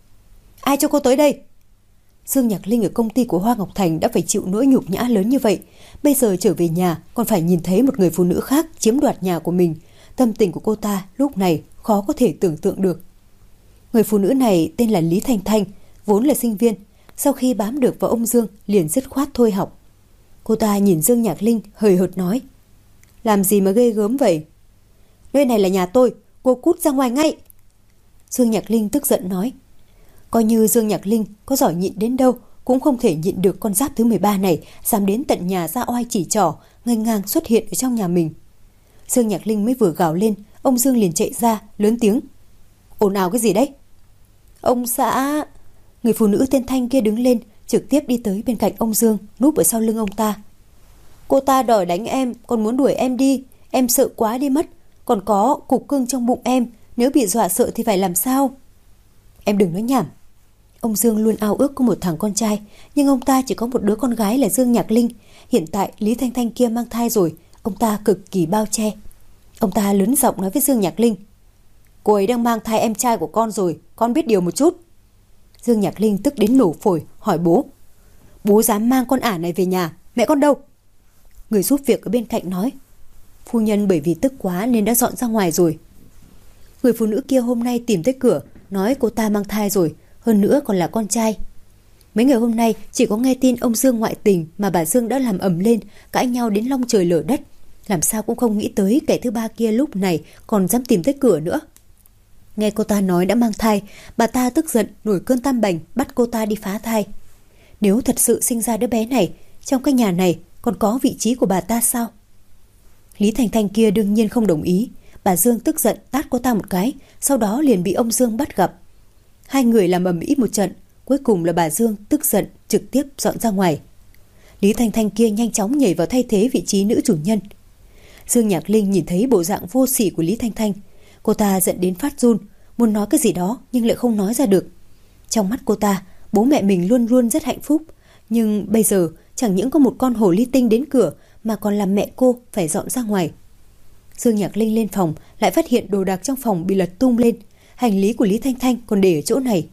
Ai cho cô tới đây? Dương Nhạc Linh ở công ty của Hoa Ngọc Thành đã phải chịu nỗi nhục nhã lớn như vậy, bây giờ trở về nhà còn phải nhìn thấy một người phụ nữ khác chiếm đoạt nhà của mình. Tâm tình của cô ta lúc này khó có thể tưởng tượng được. Người phụ nữ này tên là Lý Thanh Thanh, vốn là sinh viên, sau khi bám được vào ông Dương liền dứt khoát thôi học. Cô ta nhìn Dương Nhạc Linh hời hợt nói: Làm gì mà ghê gớm vậy? Nơi này là nhà tôi, cô cút ra ngoài ngay. Dương Nhạc Linh tức giận nói. Coi như Dương Nhạc Linh có giỏi nhịn đến đâu cũng không thể nhịn được con giáp thứ mười ba này dám đến tận nhà ra oai chỉ trỏ, nghênh ngang xuất hiện ở trong nhà mình. Dương Nhạc Linh mới vừa gào lên, ông Dương liền chạy ra lớn tiếng: Ồn ào cái gì đấy? Ông xã... Người phụ nữ tên Thanh kia đứng lên, trực tiếp đi tới bên cạnh ông Dương, núp ở sau lưng ông ta. Cô ta đòi đánh em, còn muốn đuổi em đi, em sợ quá đi mất. Còn có cục cưng trong bụng em, nếu bị dọa sợ thì phải làm sao? Em đừng nói nhảm. Ông Dương luôn ao ước có một thằng con trai, nhưng ông ta chỉ có một đứa con gái là Dương Nhạc Linh. Hiện tại Lý Thanh Thanh kia mang thai rồi, ông ta cực kỳ bao che. Ông ta lớn giọng nói với Dương Nhạc Linh: Cô ấy đang mang thai em trai của con rồi, con biết điều một chút. Dương Nhạc Linh tức đến nổ phổi, hỏi bố: Bố dám mang con ả này về nhà, mẹ con đâu? Người giúp việc ở bên cạnh nói: Phu nhân bởi vì tức quá nên đã dọn ra ngoài rồi. Người phụ nữ kia hôm nay tìm tới cửa, nói cô ta mang thai rồi, hơn nữa còn là con trai. Mấy ngày hôm nay chỉ có nghe tin ông Dương ngoại tình mà bà Dương đã làm ầm lên, cãi nhau đến long trời lở đất. Làm sao cũng không nghĩ tới kẻ thứ ba kia lúc này còn dám tìm tới cửa nữa. Nghe cô ta nói đã mang thai, bà ta tức giận nổi cơn tam bành bắt cô ta đi phá thai. Nếu thật sự sinh ra đứa bé này, trong cái nhà này còn có vị trí của bà ta sao? Lý Thanh Thanh kia đương nhiên không đồng ý. Bà Dương tức giận tát cô ta một cái, sau đó liền bị ông Dương bắt gặp. Hai người làm ầm ĩ một trận, cuối cùng là bà Dương tức giận trực tiếp dọn ra ngoài. Lý Thanh Thanh kia nhanh chóng nhảy vào thay thế vị trí nữ chủ nhân. Dương Nhạc Linh nhìn thấy bộ dạng vô sỉ của Lý Thanh Thanh, cô ta giận đến phát run, muốn nói cái gì đó nhưng lại không nói ra được. Trong mắt cô ta, bố mẹ mình luôn luôn rất hạnh phúc, nhưng bây giờ chẳng những có một con hồ ly tinh đến cửa mà còn làm mẹ cô phải dọn ra ngoài. Dương Nhạc Linh lên phòng lại phát hiện đồ đạc trong phòng bị lật tung lên, hành lý của Lý Thanh Thanh còn để ở chỗ này.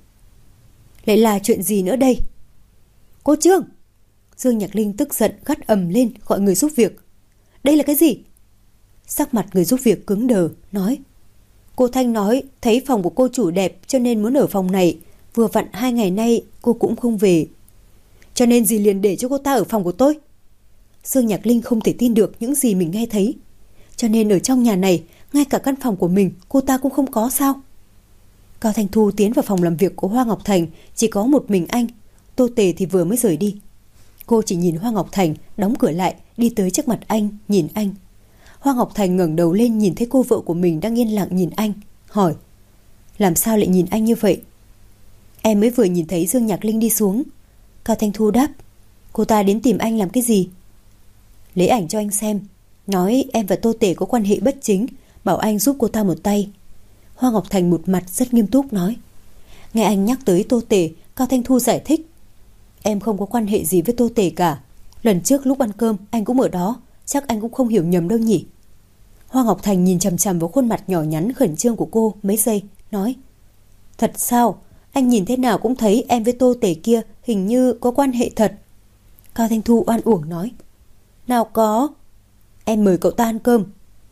Lại là chuyện gì nữa đây? Cô Trương! Dương Nhạc Linh tức giận gắt ầm lên gọi người giúp việc. Đây là cái gì? Sắc mặt người giúp việc cứng đờ, nói: Cô Thanh nói thấy phòng của cô chủ đẹp cho nên muốn ở phòng này, vừa vặn hai ngày nay cô cũng không về. Cho nên dì liền để cho cô ta ở phòng của tôi. Dương Nhạc Linh không thể tin được những gì mình nghe thấy. Cho nên ở trong nhà này, ngay cả căn phòng của mình cô ta cũng không có sao? Cao Thanh Thu tiến vào phòng làm việc của Hoa Ngọc Thành, chỉ có một mình anh. Tô Tề thì vừa mới rời đi. Cô chỉ nhìn Hoa Ngọc Thành đóng cửa lại, đi tới trước mặt anh, nhìn anh. Hoa Ngọc Thành ngẩng đầu lên nhìn thấy cô vợ của mình đang yên lặng nhìn anh, hỏi: Làm sao lại nhìn anh như vậy? Em mới vừa nhìn thấy Dương Nhạc Linh đi xuống. Cao Thanh Thu đáp: Cô ta đến tìm anh làm cái gì? Lấy ảnh cho anh xem, nói em và Tô Tể có quan hệ bất chính, bảo anh giúp cô ta một tay. Hoa Ngọc Thành một mặt rất nghiêm túc nói. Nghe anh nhắc tới Tô Tể, Cao Thanh Thu giải thích: Em không có quan hệ gì với Tô Tể cả. Lần trước lúc ăn cơm anh cũng ở đó, chắc anh cũng không hiểu nhầm đâu nhỉ. Hoa Ngọc Thành nhìn chằm chằm vào khuôn mặt nhỏ nhắn khẩn trương của cô mấy giây, nói: Thật sao? Anh nhìn thế nào cũng thấy em với Tô Tể kia hình như có quan hệ thật. Cao Thanh Thu oan uổng nói: Nào có. Em mời cậu ta ăn cơm.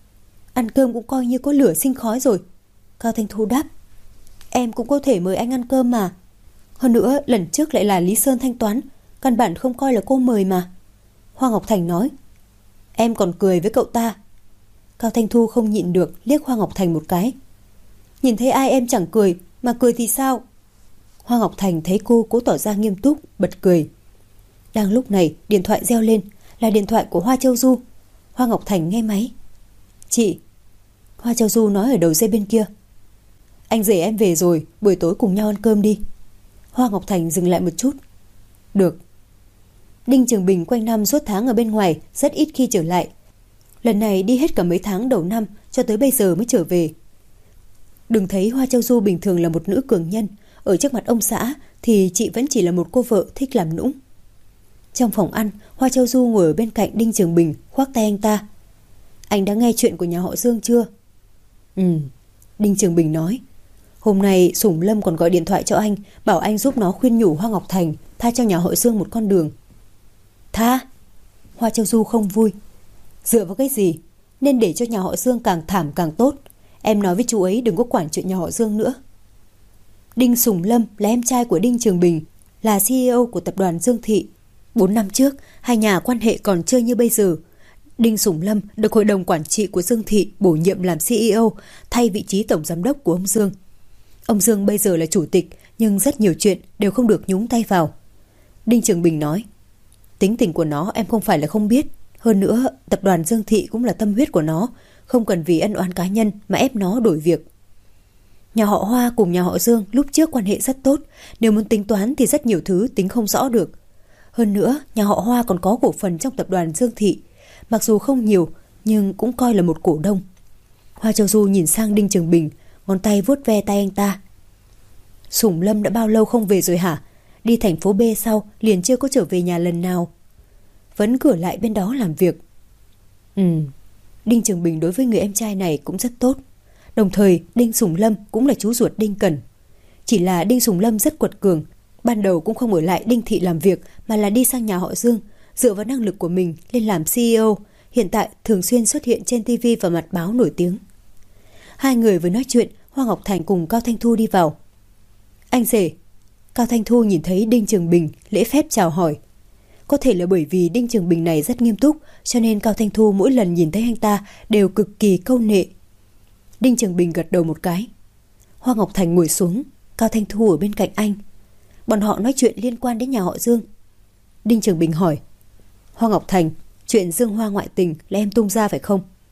Ăn cơm cũng coi như có lửa sinh khói rồi. Cao Thanh Thu đáp: Em cũng có thể mời anh ăn cơm mà. Hơn nữa lần trước lại là Lý Sơn thanh toán, căn bản không coi là cô mời mà. Hoa Ngọc Thành nói. Em còn cười với cậu ta. Cao Thanh Thu không nhịn được liếc Hoa Ngọc Thành một cái. Nhìn thấy ai em chẳng cười, mà cười thì sao? Hoa Ngọc Thành thấy cô cố tỏ ra nghiêm túc, bật cười. Đang lúc này điện thoại reo lên, là điện thoại của Hoa Châu Du. Hoa Ngọc Thành nghe máy. Chị. Hoa Châu Du nói ở đầu dây bên kia. Anh rể em về rồi, buổi tối cùng nhau ăn cơm đi. Hoa Ngọc Thành dừng lại một chút. Được. Đinh Trường Bình quanh năm suốt tháng ở bên ngoài, rất ít khi trở lại. Lần này đi hết cả mấy tháng đầu năm, cho tới bây giờ mới trở về. Đừng thấy Hoa Châu Du bình thường là một nữ cường nhân, ở trước mặt ông xã thì chị vẫn chỉ là một cô vợ thích làm nũng. Trong phòng ăn, Hoa Châu Du ngồi ở bên cạnh Đinh Trường Bình, khoác tay anh ta. Anh đã nghe chuyện của nhà họ Dương chưa? Ừ, Đinh Trường Bình nói. Hôm nay Sủng Lâm còn gọi điện thoại cho anh, bảo anh giúp nó khuyên nhủ Hoa Ngọc Thành tha cho nhà họ Dương một con đường. Tha? Hoa Châu Du không vui. Dựa vào cái gì? Nên để cho nhà họ Dương càng thảm càng tốt. Em nói với chú ấy đừng có quản chuyện nhà họ Dương nữa. Đinh Sủng Lâm là em trai của Đinh Trường Bình, là xê e ô của tập đoàn Dương Thị. Bốn năm trước, hai nhà quan hệ còn chưa như bây giờ. Đinh Sủng Lâm được hội đồng quản trị của Dương Thị bổ nhiệm làm xê e ô thay vị trí tổng giám đốc của ông Dương. Ông Dương bây giờ là chủ tịch, nhưng rất nhiều chuyện đều không được nhúng tay vào. Đinh Trường Bình nói. Tính tình của nó em không phải là không biết. Hơn nữa, tập đoàn Dương Thị cũng là tâm huyết của nó, không cần vì ân oán cá nhân mà ép nó đổi việc. Nhà họ Hoa cùng nhà họ Dương lúc trước quan hệ rất tốt, nếu muốn tính toán thì rất nhiều thứ tính không rõ được. Hơn nữa, nhà họ Hoa còn có cổ phần trong tập đoàn Dương Thị, mặc dù không nhiều nhưng cũng coi là một cổ đông. Hoa Châu Du nhìn sang Đinh Trường Bình, ngón tay vuốt ve tay anh ta. Sủng Lâm đã bao lâu không về rồi hả? Đi thành phố B sau liền chưa có trở về nhà lần nào. Vẫn cửa lại bên đó làm việc. Ừ, Đinh Trường Bình đối với người em trai này cũng rất tốt. Đồng thời Đinh Sủng Lâm cũng là chú ruột Đinh Cẩn. Chỉ là Đinh Sủng Lâm rất quật cường, ban đầu cũng không ở lại Đinh Thị làm việc mà là đi sang nhà họ Dương, dựa vào năng lực của mình lên làm xê e ô. Hiện tại thường xuyên xuất hiện trên ti vi và mặt báo nổi tiếng. Hai người vừa nói chuyện, Hoa Ngọc Thành cùng Cao Thanh Thu đi vào. Anh rể. Cao Thanh Thu nhìn thấy Đinh Trường Bình lễ phép chào hỏi. Có thể là bởi vì Đinh Trường Bình này rất nghiêm túc, cho nên Cao Thanh Thu mỗi lần nhìn thấy anh ta đều cực kỳ câu nệ. Đinh Trường Bình gật đầu một cái. Hoa Ngọc Thành ngồi xuống, Cao Thanh Thu ở bên cạnh anh. Bọn họ nói chuyện liên quan đến nhà họ Dương. Đinh Trường Bình hỏi. Hoa Ngọc Thành, chuyện Dương Hoa ngoại tình là em tung ra phải không?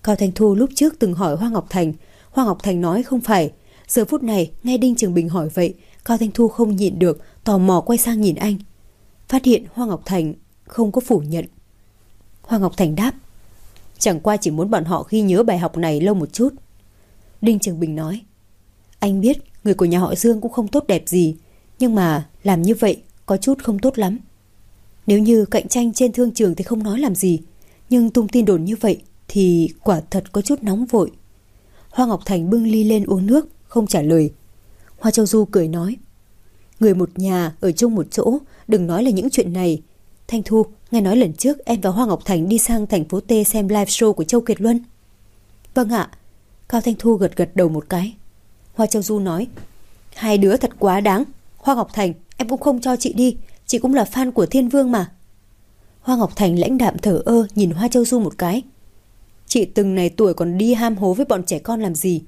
Cao Thanh Thu lúc trước từng hỏi Hoa Ngọc Thành, Hoa Ngọc Thành nói không phải. Giờ phút này nghe Đinh Trường Bình hỏi vậy, Cao Thanh Thu không nhịn được, tò mò quay sang nhìn anh. Phát hiện Hoa Ngọc Thành không có phủ nhận. Hoa Ngọc Thành đáp: chẳng qua chỉ muốn bọn họ ghi nhớ bài học này lâu một chút. Đinh Trường Bình nói: anh biết người của nhà họ Dương cũng không tốt đẹp gì, nhưng mà làm như vậy có chút không tốt lắm. Nếu như cạnh tranh trên thương trường thì không nói làm gì, nhưng tung tin đồn như vậy thì quả thật có chút nóng vội. Hoa Ngọc Thành bưng ly lên uống nước, không trả lời. Hoa Châu Du cười nói: người một nhà ở chung một chỗ, đừng nói là những chuyện này. Thanh Thu, nghe nói lần trước em và Hoa Ngọc Thành đi sang thành phố T xem live show của Châu Kiệt Luân. Vâng ạ. Cao Thanh Thu gật gật đầu một cái. Hoa Châu Du nói: hai đứa thật quá đáng. Hoa Ngọc Thành, em cũng không cho chị đi, chị cũng là fan của Thiên Vương mà. Hoa Ngọc Thành lãnh đạm thở ơ nhìn Hoa Châu Du một cái. Chị từng này tuổi còn đi ham hố với bọn trẻ con làm gì?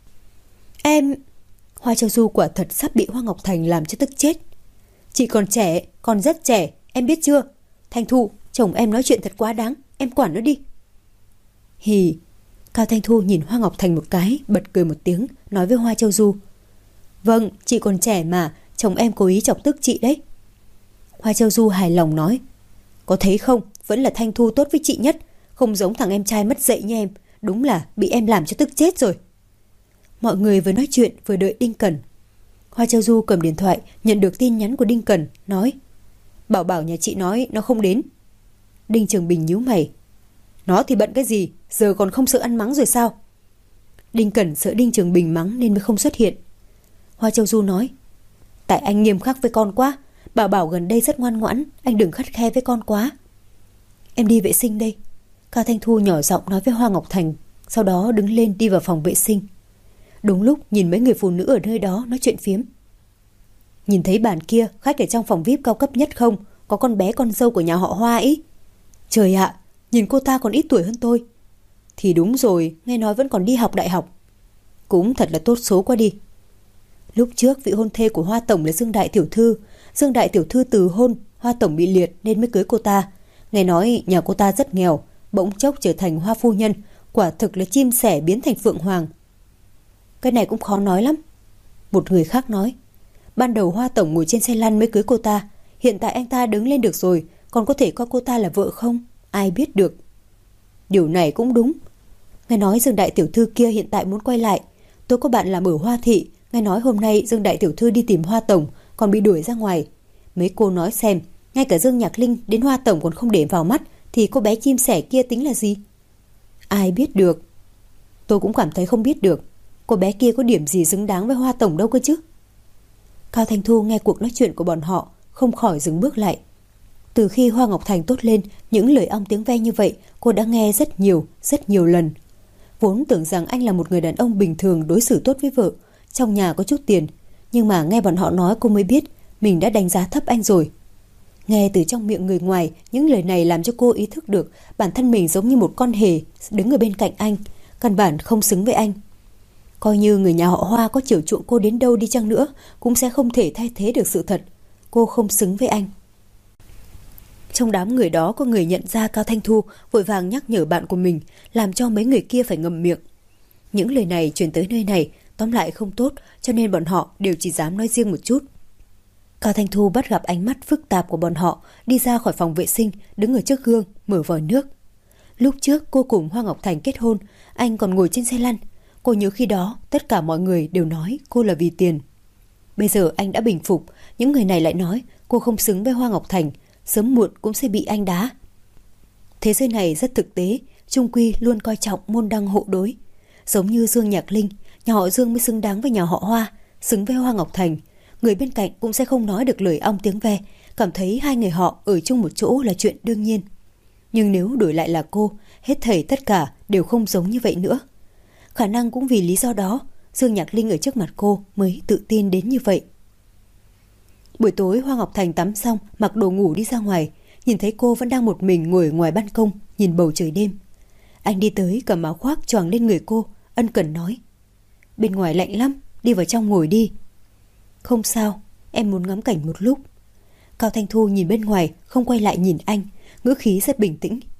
Em... Hoa Châu Du quả thật sắp bị Hoa Ngọc Thành làm cho tức chết. Chị còn trẻ, còn rất trẻ, em biết chưa? Thanh Thu, chồng em nói chuyện thật quá đáng, em quản nó đi. Hì. Cao Thanh Thu nhìn Hoa Ngọc Thành một cái, bật cười một tiếng, nói với Hoa Châu Du: vâng, chị còn trẻ mà, chồng em cố ý chọc tức chị đấy. Hoa Châu Du hài lòng nói: có thấy không, vẫn là Thanh Thu tốt với chị nhất, không giống thằng em trai mất dạy như em, đúng là bị em làm cho tức chết rồi. Mọi người vừa nói chuyện vừa đợi Đinh Cẩn. Hoa Châu Du cầm điện thoại, nhận được tin nhắn của Đinh Cẩn, nói: Bảo Bảo nhà chị nói nó không đến. Đinh Trường Bình nhíu mày: nó thì bận cái gì, giờ còn không sợ ăn mắng rồi sao? Đinh Cẩn sợ Đinh Trường Bình mắng nên mới không xuất hiện. Hoa Châu Du nói: tại anh nghiêm khắc với con quá, Bảo Bảo gần đây rất ngoan ngoãn, anh đừng khắt khe với con quá. Em đi vệ sinh đây. Cao Thanh Thu nhỏ giọng nói với Hoa Ngọc Thành, sau đó đứng lên đi vào phòng vệ sinh. Đúng lúc nhìn mấy người phụ nữ ở nơi đó nói chuyện phiếm. Nhìn thấy bàn kia khách ở trong phòng vi ai pi cao cấp nhất không? Có con bé con dâu của nhà họ Hoa ý. Trời ạ, nhìn cô ta còn ít tuổi hơn tôi. Thì đúng rồi, nghe nói vẫn còn đi học đại học. Cũng thật là tốt số quá đi. Lúc trước vị hôn thê của Hoa Tổng là Dương Đại Tiểu Thư. Dương Đại Tiểu Thư từ hôn, Hoa Tổng bị liệt nên mới cưới cô ta. Nghe nói nhà cô ta rất nghèo, bỗng chốc trở thành Hoa Phu Nhân. Quả thực là chim sẻ biến thành Phượng Hoàng. Cái này cũng khó nói lắm. Một người khác nói: ban đầu Hoa Tổng ngồi trên xe lăn mới cưới cô ta, hiện tại anh ta đứng lên được rồi, còn có thể coi cô ta là vợ không? Ai biết được. Điều này cũng đúng. Nghe nói Dương Đại Tiểu Thư kia hiện tại muốn quay lại. Tôi có bạn làm ở Hoa Thị, nghe nói hôm nay Dương Đại Tiểu Thư đi tìm Hoa Tổng, còn bị đuổi ra ngoài. Mấy cô nói xem, ngay cả Dương Nhạc Linh đến Hoa Tổng còn không để vào mắt, thì cô bé chim sẻ kia tính là gì? Ai biết được. Tôi cũng cảm thấy không biết được. Cô bé kia có điểm gì xứng đáng với Hoa Tổng đâu cơ chứ. Cao Thanh Thu nghe cuộc nói chuyện của bọn họ, không khỏi dừng bước lại. Từ khi Hoa Ngọc Thành tốt lên, những lời ong tiếng ve như vậy cô đã nghe rất nhiều, rất nhiều lần. Vốn tưởng rằng anh là một người đàn ông bình thường, đối xử tốt với vợ, trong nhà có chút tiền, nhưng mà nghe bọn họ nói cô mới biết mình đã đánh giá thấp anh rồi. Nghe từ trong miệng người ngoài, những lời này làm cho cô ý thức được bản thân mình giống như một con hề đứng ở bên cạnh anh, căn bản không xứng với anh. Coi như người nhà họ Hoa có chiều chuộng cô đến đâu đi chăng nữa, cũng sẽ không thể thay thế được sự thật. Cô không xứng với anh. Trong đám người đó có người nhận ra Cao Thanh Thu, vội vàng nhắc nhở bạn của mình, làm cho mấy người kia phải ngậm miệng. Những lời này truyền tới nơi này, tóm lại không tốt, cho nên bọn họ đều chỉ dám nói riêng một chút. Cao Thanh Thu bắt gặp ánh mắt phức tạp của bọn họ, đi ra khỏi phòng vệ sinh, đứng ở trước gương, mở vòi nước. Lúc trước cô cùng Hoa Ngọc Thành kết hôn, anh còn ngồi trên xe lăn. Cô nhớ khi đó, tất cả mọi người đều nói cô là vì tiền. Bây giờ anh đã bình phục, những người này lại nói cô không xứng với Hoa Ngọc Thành, sớm muộn cũng sẽ bị anh đá. Thế giới này rất thực tế, chung quy luôn coi trọng môn đăng hộ đối. Giống như Dương Nhạc Linh, nhà họ Dương mới xứng đáng với nhà họ Hoa, xứng với Hoa Ngọc Thành. Người bên cạnh cũng sẽ không nói được lời ong tiếng ve, cảm thấy hai người họ ở chung một chỗ là chuyện đương nhiên. Nhưng nếu đổi lại là cô, hết thảy tất cả đều không giống như vậy nữa. Khả năng cũng vì lý do đó, Dương Nhạc Linh ở trước mặt cô mới tự tin đến như vậy. Buổi tối Hoa Ngọc Thành tắm xong, mặc đồ ngủ đi ra ngoài, nhìn thấy cô vẫn đang một mình ngồi ngoài ban công, nhìn bầu trời đêm. Anh đi tới cầm áo khoác choàng lên người cô, ân cần nói: bên ngoài lạnh lắm, đi vào trong ngồi đi. Không sao, em muốn ngắm cảnh một lúc. Cao Thanh Thu nhìn bên ngoài, không quay lại nhìn anh, ngữ khí rất bình tĩnh.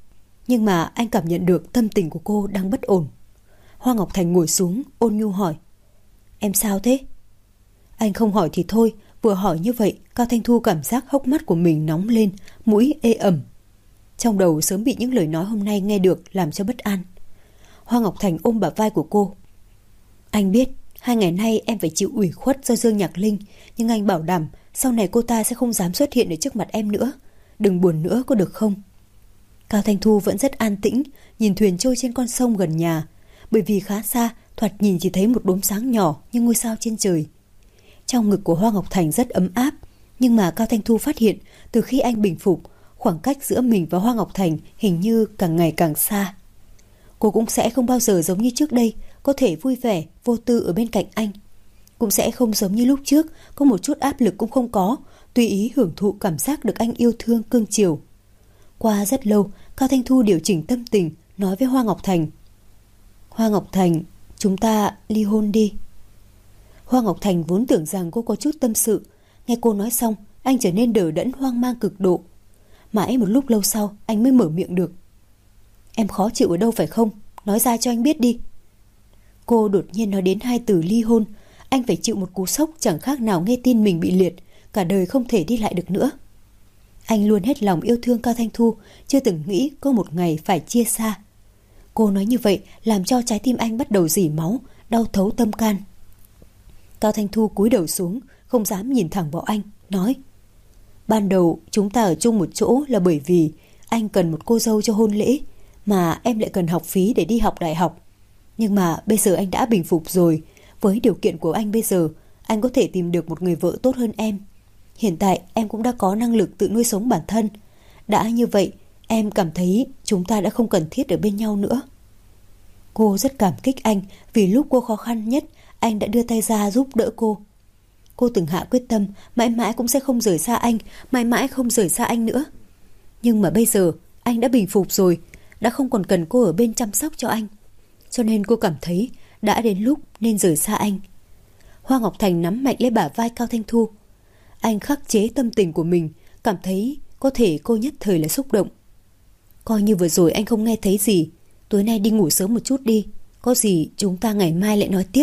Nhưng mà anh cảm nhận được tâm tình của cô đang bất ổn. Hoa Ngọc Thành ngồi xuống ôn nhu hỏi: Em sao thế? Anh không hỏi thì thôi, vừa hỏi như vậy Cao Thanh Thu cảm giác hốc mắt của mình nóng lên, mũi ê ẩm. Trong đầu sớm bị những lời nói hôm nay nghe được làm cho bất an. Hoa Ngọc Thành ôm bả vai của cô: Anh biết hai ngày nay em phải chịu ủy khuất do Dương Nhạc Linh, nhưng anh bảo đảm sau này cô ta sẽ không dám xuất hiện ở trước mặt em nữa. Đừng buồn nữa có được không? Cao Thanh Thu vẫn rất an tĩnh, nhìn thuyền trôi trên con sông gần nhà. Bởi vì khá xa, thoạt nhìn chỉ thấy một đốm sáng nhỏ như ngôi sao trên trời. Trong ngực của Hoa Ngọc Thành rất ấm áp, nhưng mà Cao Thanh Thu phát hiện từ khi anh bình phục, khoảng cách giữa mình và Hoa Ngọc Thành hình như càng ngày càng xa. Cô cũng sẽ không bao giờ giống như trước đây, có thể vui vẻ, vô tư ở bên cạnh anh. Cũng sẽ không giống như lúc trước, có một chút áp lực cũng không có, tùy ý hưởng thụ cảm giác được anh yêu thương cưng chiều. Qua rất lâu, Cao Thanh Thu điều chỉnh tâm tình, nói với Hoa Ngọc Thành: Hoa Ngọc Thành, chúng ta ly hôn đi. Hoa Ngọc Thành vốn tưởng rằng cô có chút tâm sự. Nghe cô nói xong, anh trở nên đờ đẫn hoang mang cực độ. Mãi một lúc lâu sau, anh mới mở miệng được: Em khó chịu ở đâu phải không? Nói ra cho anh biết đi. Cô đột nhiên nói đến hai từ ly hôn. Anh phải chịu một cú sốc chẳng khác nào nghe tin mình bị liệt, cả đời không thể đi lại được nữa. Anh luôn hết lòng yêu thương Cao Thanh Thu, chưa từng nghĩ có một ngày phải chia xa. Cô nói như vậy làm cho trái tim anh bắt đầu rỉ máu, đau thấu tâm can. Cao Thanh Thu cúi đầu xuống, không dám nhìn thẳng vào anh, nói: Ban đầu chúng ta ở chung một chỗ là bởi vì anh cần một cô dâu cho hôn lễ, mà em lại cần học phí để đi học đại học. Nhưng mà bây giờ anh đã bình phục rồi. Với điều kiện của anh bây giờ, anh có thể tìm được một người vợ tốt hơn em. Hiện tại em cũng đã có năng lực tự nuôi sống bản thân. Đã như vậy, em cảm thấy chúng ta đã không cần thiết ở bên nhau nữa. Cô rất cảm kích anh vì lúc cô khó khăn nhất, anh đã đưa tay ra giúp đỡ cô. Cô từng hạ quyết tâm mãi mãi cũng sẽ không rời xa anh, mãi mãi không rời xa anh nữa. Nhưng mà bây giờ anh đã bình phục rồi, đã không còn cần cô ở bên chăm sóc cho anh. Cho nên cô cảm thấy đã đến lúc nên rời xa anh. Hoa Ngọc Thành nắm mạnh lấy bả vai Cao Thanh Thu. Anh khắc chế tâm tình của mình, cảm thấy có thể cô nhất thời là xúc động. Coi như vừa rồi anh không nghe thấy gì. Tối nay đi ngủ sớm một chút đi, có gì chúng ta ngày mai lại nói tiếp.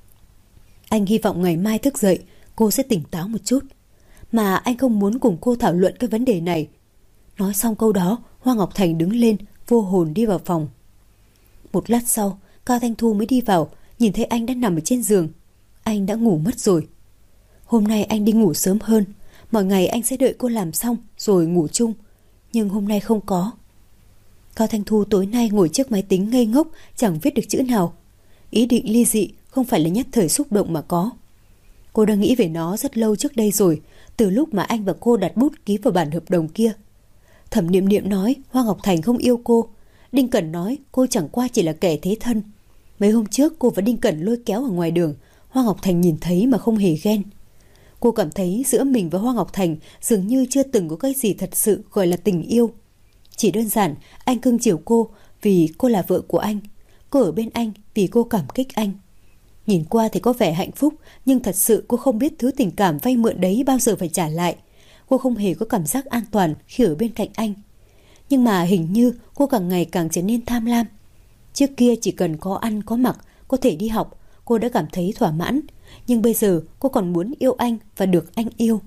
Anh hy vọng ngày mai thức dậy cô sẽ tỉnh táo một chút. Mà anh không muốn cùng cô thảo luận cái vấn đề này. Nói xong câu đó, Hoa Ngọc Thành đứng lên, vô hồn đi vào phòng. Một lát sau, Cao Thanh Thu mới đi vào, nhìn thấy anh đã nằm ở trên giường. Anh đã ngủ mất rồi. Hôm nay anh đi ngủ sớm hơn. Mọi ngày anh sẽ đợi cô làm xong rồi ngủ chung. Nhưng hôm nay không có. Cao Thanh Thu tối nay ngồi trước máy tính ngây ngốc, chẳng viết được chữ nào. Ý định ly dị không phải là nhất thời xúc động mà có. Cô đã nghĩ về nó rất lâu trước đây rồi, từ lúc mà anh và cô đặt bút ký vào bản hợp đồng kia. Thẩm Niệm Niệm nói Hoa Ngọc Thành không yêu cô. Đinh Cẩn nói cô chẳng qua chỉ là kẻ thế thân. Mấy hôm trước cô và Đinh Cẩn lôi kéo ở ngoài đường, Hoa Ngọc Thành nhìn thấy mà không hề ghen. Cô cảm thấy giữa mình và Hoa Ngọc Thành dường như chưa từng có cái gì thật sự gọi là tình yêu. Chỉ đơn giản anh cưng chiều cô vì cô là vợ của anh. Cô ở bên anh vì cô cảm kích anh. Nhìn qua thì có vẻ hạnh phúc, nhưng thật sự cô không biết thứ tình cảm vay mượn đấy bao giờ phải trả lại. Cô không hề có cảm giác an toàn khi ở bên cạnh anh. Nhưng mà hình như cô càng ngày càng trở nên tham lam. Trước kia chỉ cần có ăn có mặc, có thể đi học, cô đã cảm thấy thỏa mãn. Nhưng bây giờ cô còn muốn yêu anh và được anh yêu.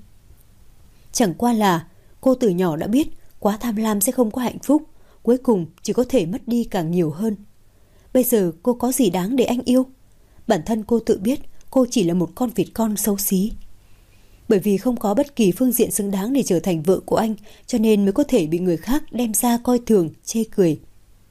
Chẳng qua là cô từ nhỏ đã biết quá tham lam sẽ không có hạnh phúc, cuối cùng chỉ có thể mất đi càng nhiều hơn. Bây giờ cô có gì đáng để anh yêu? Bản thân cô tự biết cô chỉ là một con vịt con xấu xí. Bởi vì không có bất kỳ phương diện xứng đáng để trở thành vợ của anh, cho nên mới có thể bị người khác đem ra coi thường, chê cười.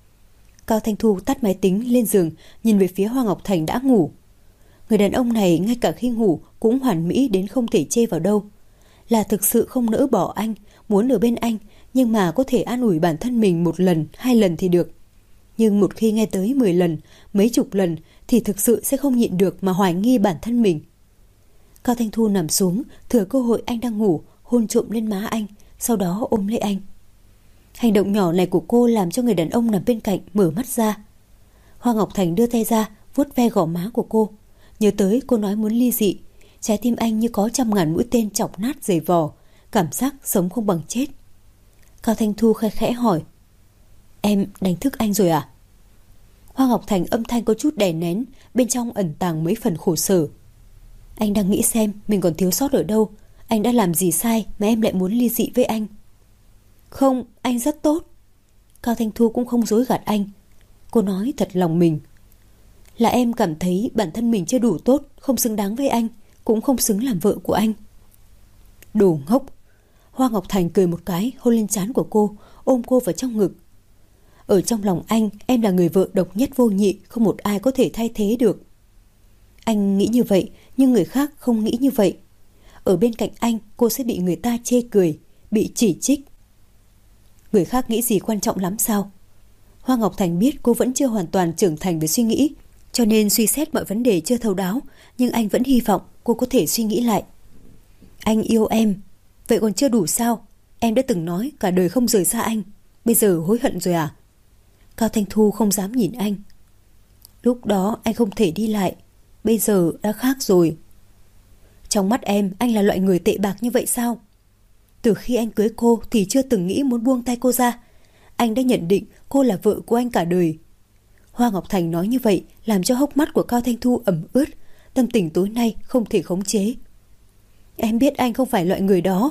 Cao Thanh Thu tắt máy tính lên giường, nhìn về phía Hoa Ngọc Thành đã ngủ. Người đàn ông này ngay cả khi ngủ cũng hoàn mỹ đến không thể chê vào đâu. Là thực sự không nỡ bỏ anh, muốn ở bên anh, nhưng mà có thể an ủi bản thân mình một lần, hai lần thì được. Nhưng một khi nghe tới mười lần, mấy chục lần thì thực sự sẽ không nhịn được mà hoài nghi bản thân mình. Cao Thanh Thu nằm xuống, thừa cơ hội anh đang ngủ, hôn trộm lên má anh, sau đó ôm lấy anh. Hành động nhỏ này của cô làm cho người đàn ông nằm bên cạnh mở mắt ra. Hoa Ngọc Thành đưa tay ra, vuốt ve gò má của cô. Nhớ tới cô nói muốn ly dị, trái tim anh như có trăm ngàn mũi tên chọc nát dày vò, cảm giác sống không bằng chết. Cao Thanh Thu khẽ khẽ hỏi: Em đánh thức anh rồi à? Hoa Ngọc Thành âm thanh có chút đè nén, bên trong ẩn tàng mấy phần khổ sở. Anh đang nghĩ xem mình còn thiếu sót ở đâu. Anh đã làm gì sai mà em lại muốn ly dị với anh? Không, anh rất tốt. Cao Thanh Thu cũng không dối gạt anh. Cô nói thật lòng mình. Là em cảm thấy bản thân mình chưa đủ tốt, không xứng đáng với anh, cũng không xứng làm vợ của anh. Đồ ngốc. Hoa Ngọc Thành cười một cái, hôn lên trán của cô, ôm cô vào trong ngực. Ở trong lòng anh, em là người vợ độc nhất vô nhị, không một ai có thể thay thế được. Anh nghĩ như vậy, nhưng người khác không nghĩ như vậy. Ở bên cạnh anh, cô sẽ bị người ta chê cười, bị chỉ trích. Người khác nghĩ gì quan trọng lắm sao? Hoa Ngọc Thành biết cô vẫn chưa hoàn toàn trưởng thành về suy nghĩ, cho nên suy xét mọi vấn đề chưa thấu đáo, nhưng anh vẫn hy vọng cô có thể suy nghĩ lại. Anh yêu em, vậy còn chưa đủ sao? Em đã từng nói cả đời không rời xa anh, bây giờ hối hận rồi à? Cao Thanh Thu không dám nhìn anh. Lúc đó anh không thể đi lại, bây giờ đã khác rồi. Trong mắt em, anh là loại người tệ bạc như vậy sao? Từ khi anh cưới cô thì chưa từng nghĩ muốn buông tay cô ra. Anh đã nhận định cô là vợ của anh cả đời. Hoa Ngọc Thành nói như vậy làm cho hốc mắt của Cao Thanh Thu ẩm ướt. Tâm tình tối nay không thể khống chế. Em biết anh không phải loại người đó.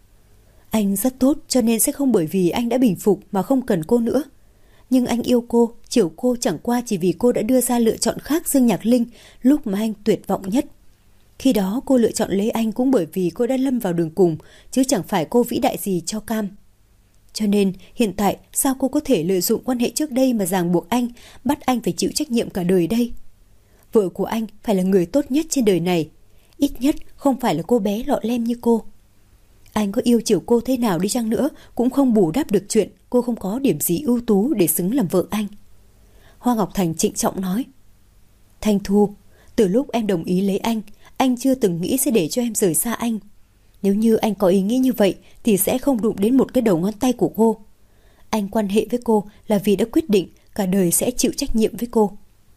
Anh rất tốt, cho nên sẽ không bởi vì anh đã bình phục mà không cần cô nữa. Nhưng anh yêu cô, chiều cô chẳng qua chỉ vì cô đã đưa ra lựa chọn khác Dương Nhạc Linh lúc mà anh tuyệt vọng nhất. Khi đó cô lựa chọn lấy anh cũng bởi vì cô đã lâm vào đường cùng, chứ chẳng phải cô vĩ đại gì cho cam. Cho nên hiện tại sao cô có thể lợi dụng quan hệ trước đây mà ràng buộc anh, bắt anh phải chịu trách nhiệm cả đời đây? Vợ của anh phải là người tốt nhất trên đời này, ít nhất không phải là cô bé lọ lem như cô. Anh có yêu chiều cô thế nào đi chăng nữa cũng không bù đắp được chuyện cô không có điểm gì ưu tú để xứng làm vợ anh. Hoa Ngọc Thành trịnh trọng nói. Thanh Thu, từ lúc em đồng ý lấy anh, anh chưa từng nghĩ sẽ để cho em rời xa anh. Nếu như anh có ý nghĩ như vậy thì sẽ không đụng đến một cái đầu ngón tay của cô. Anh quan hệ với cô là vì đã quyết định cả đời sẽ chịu trách nhiệm với cô.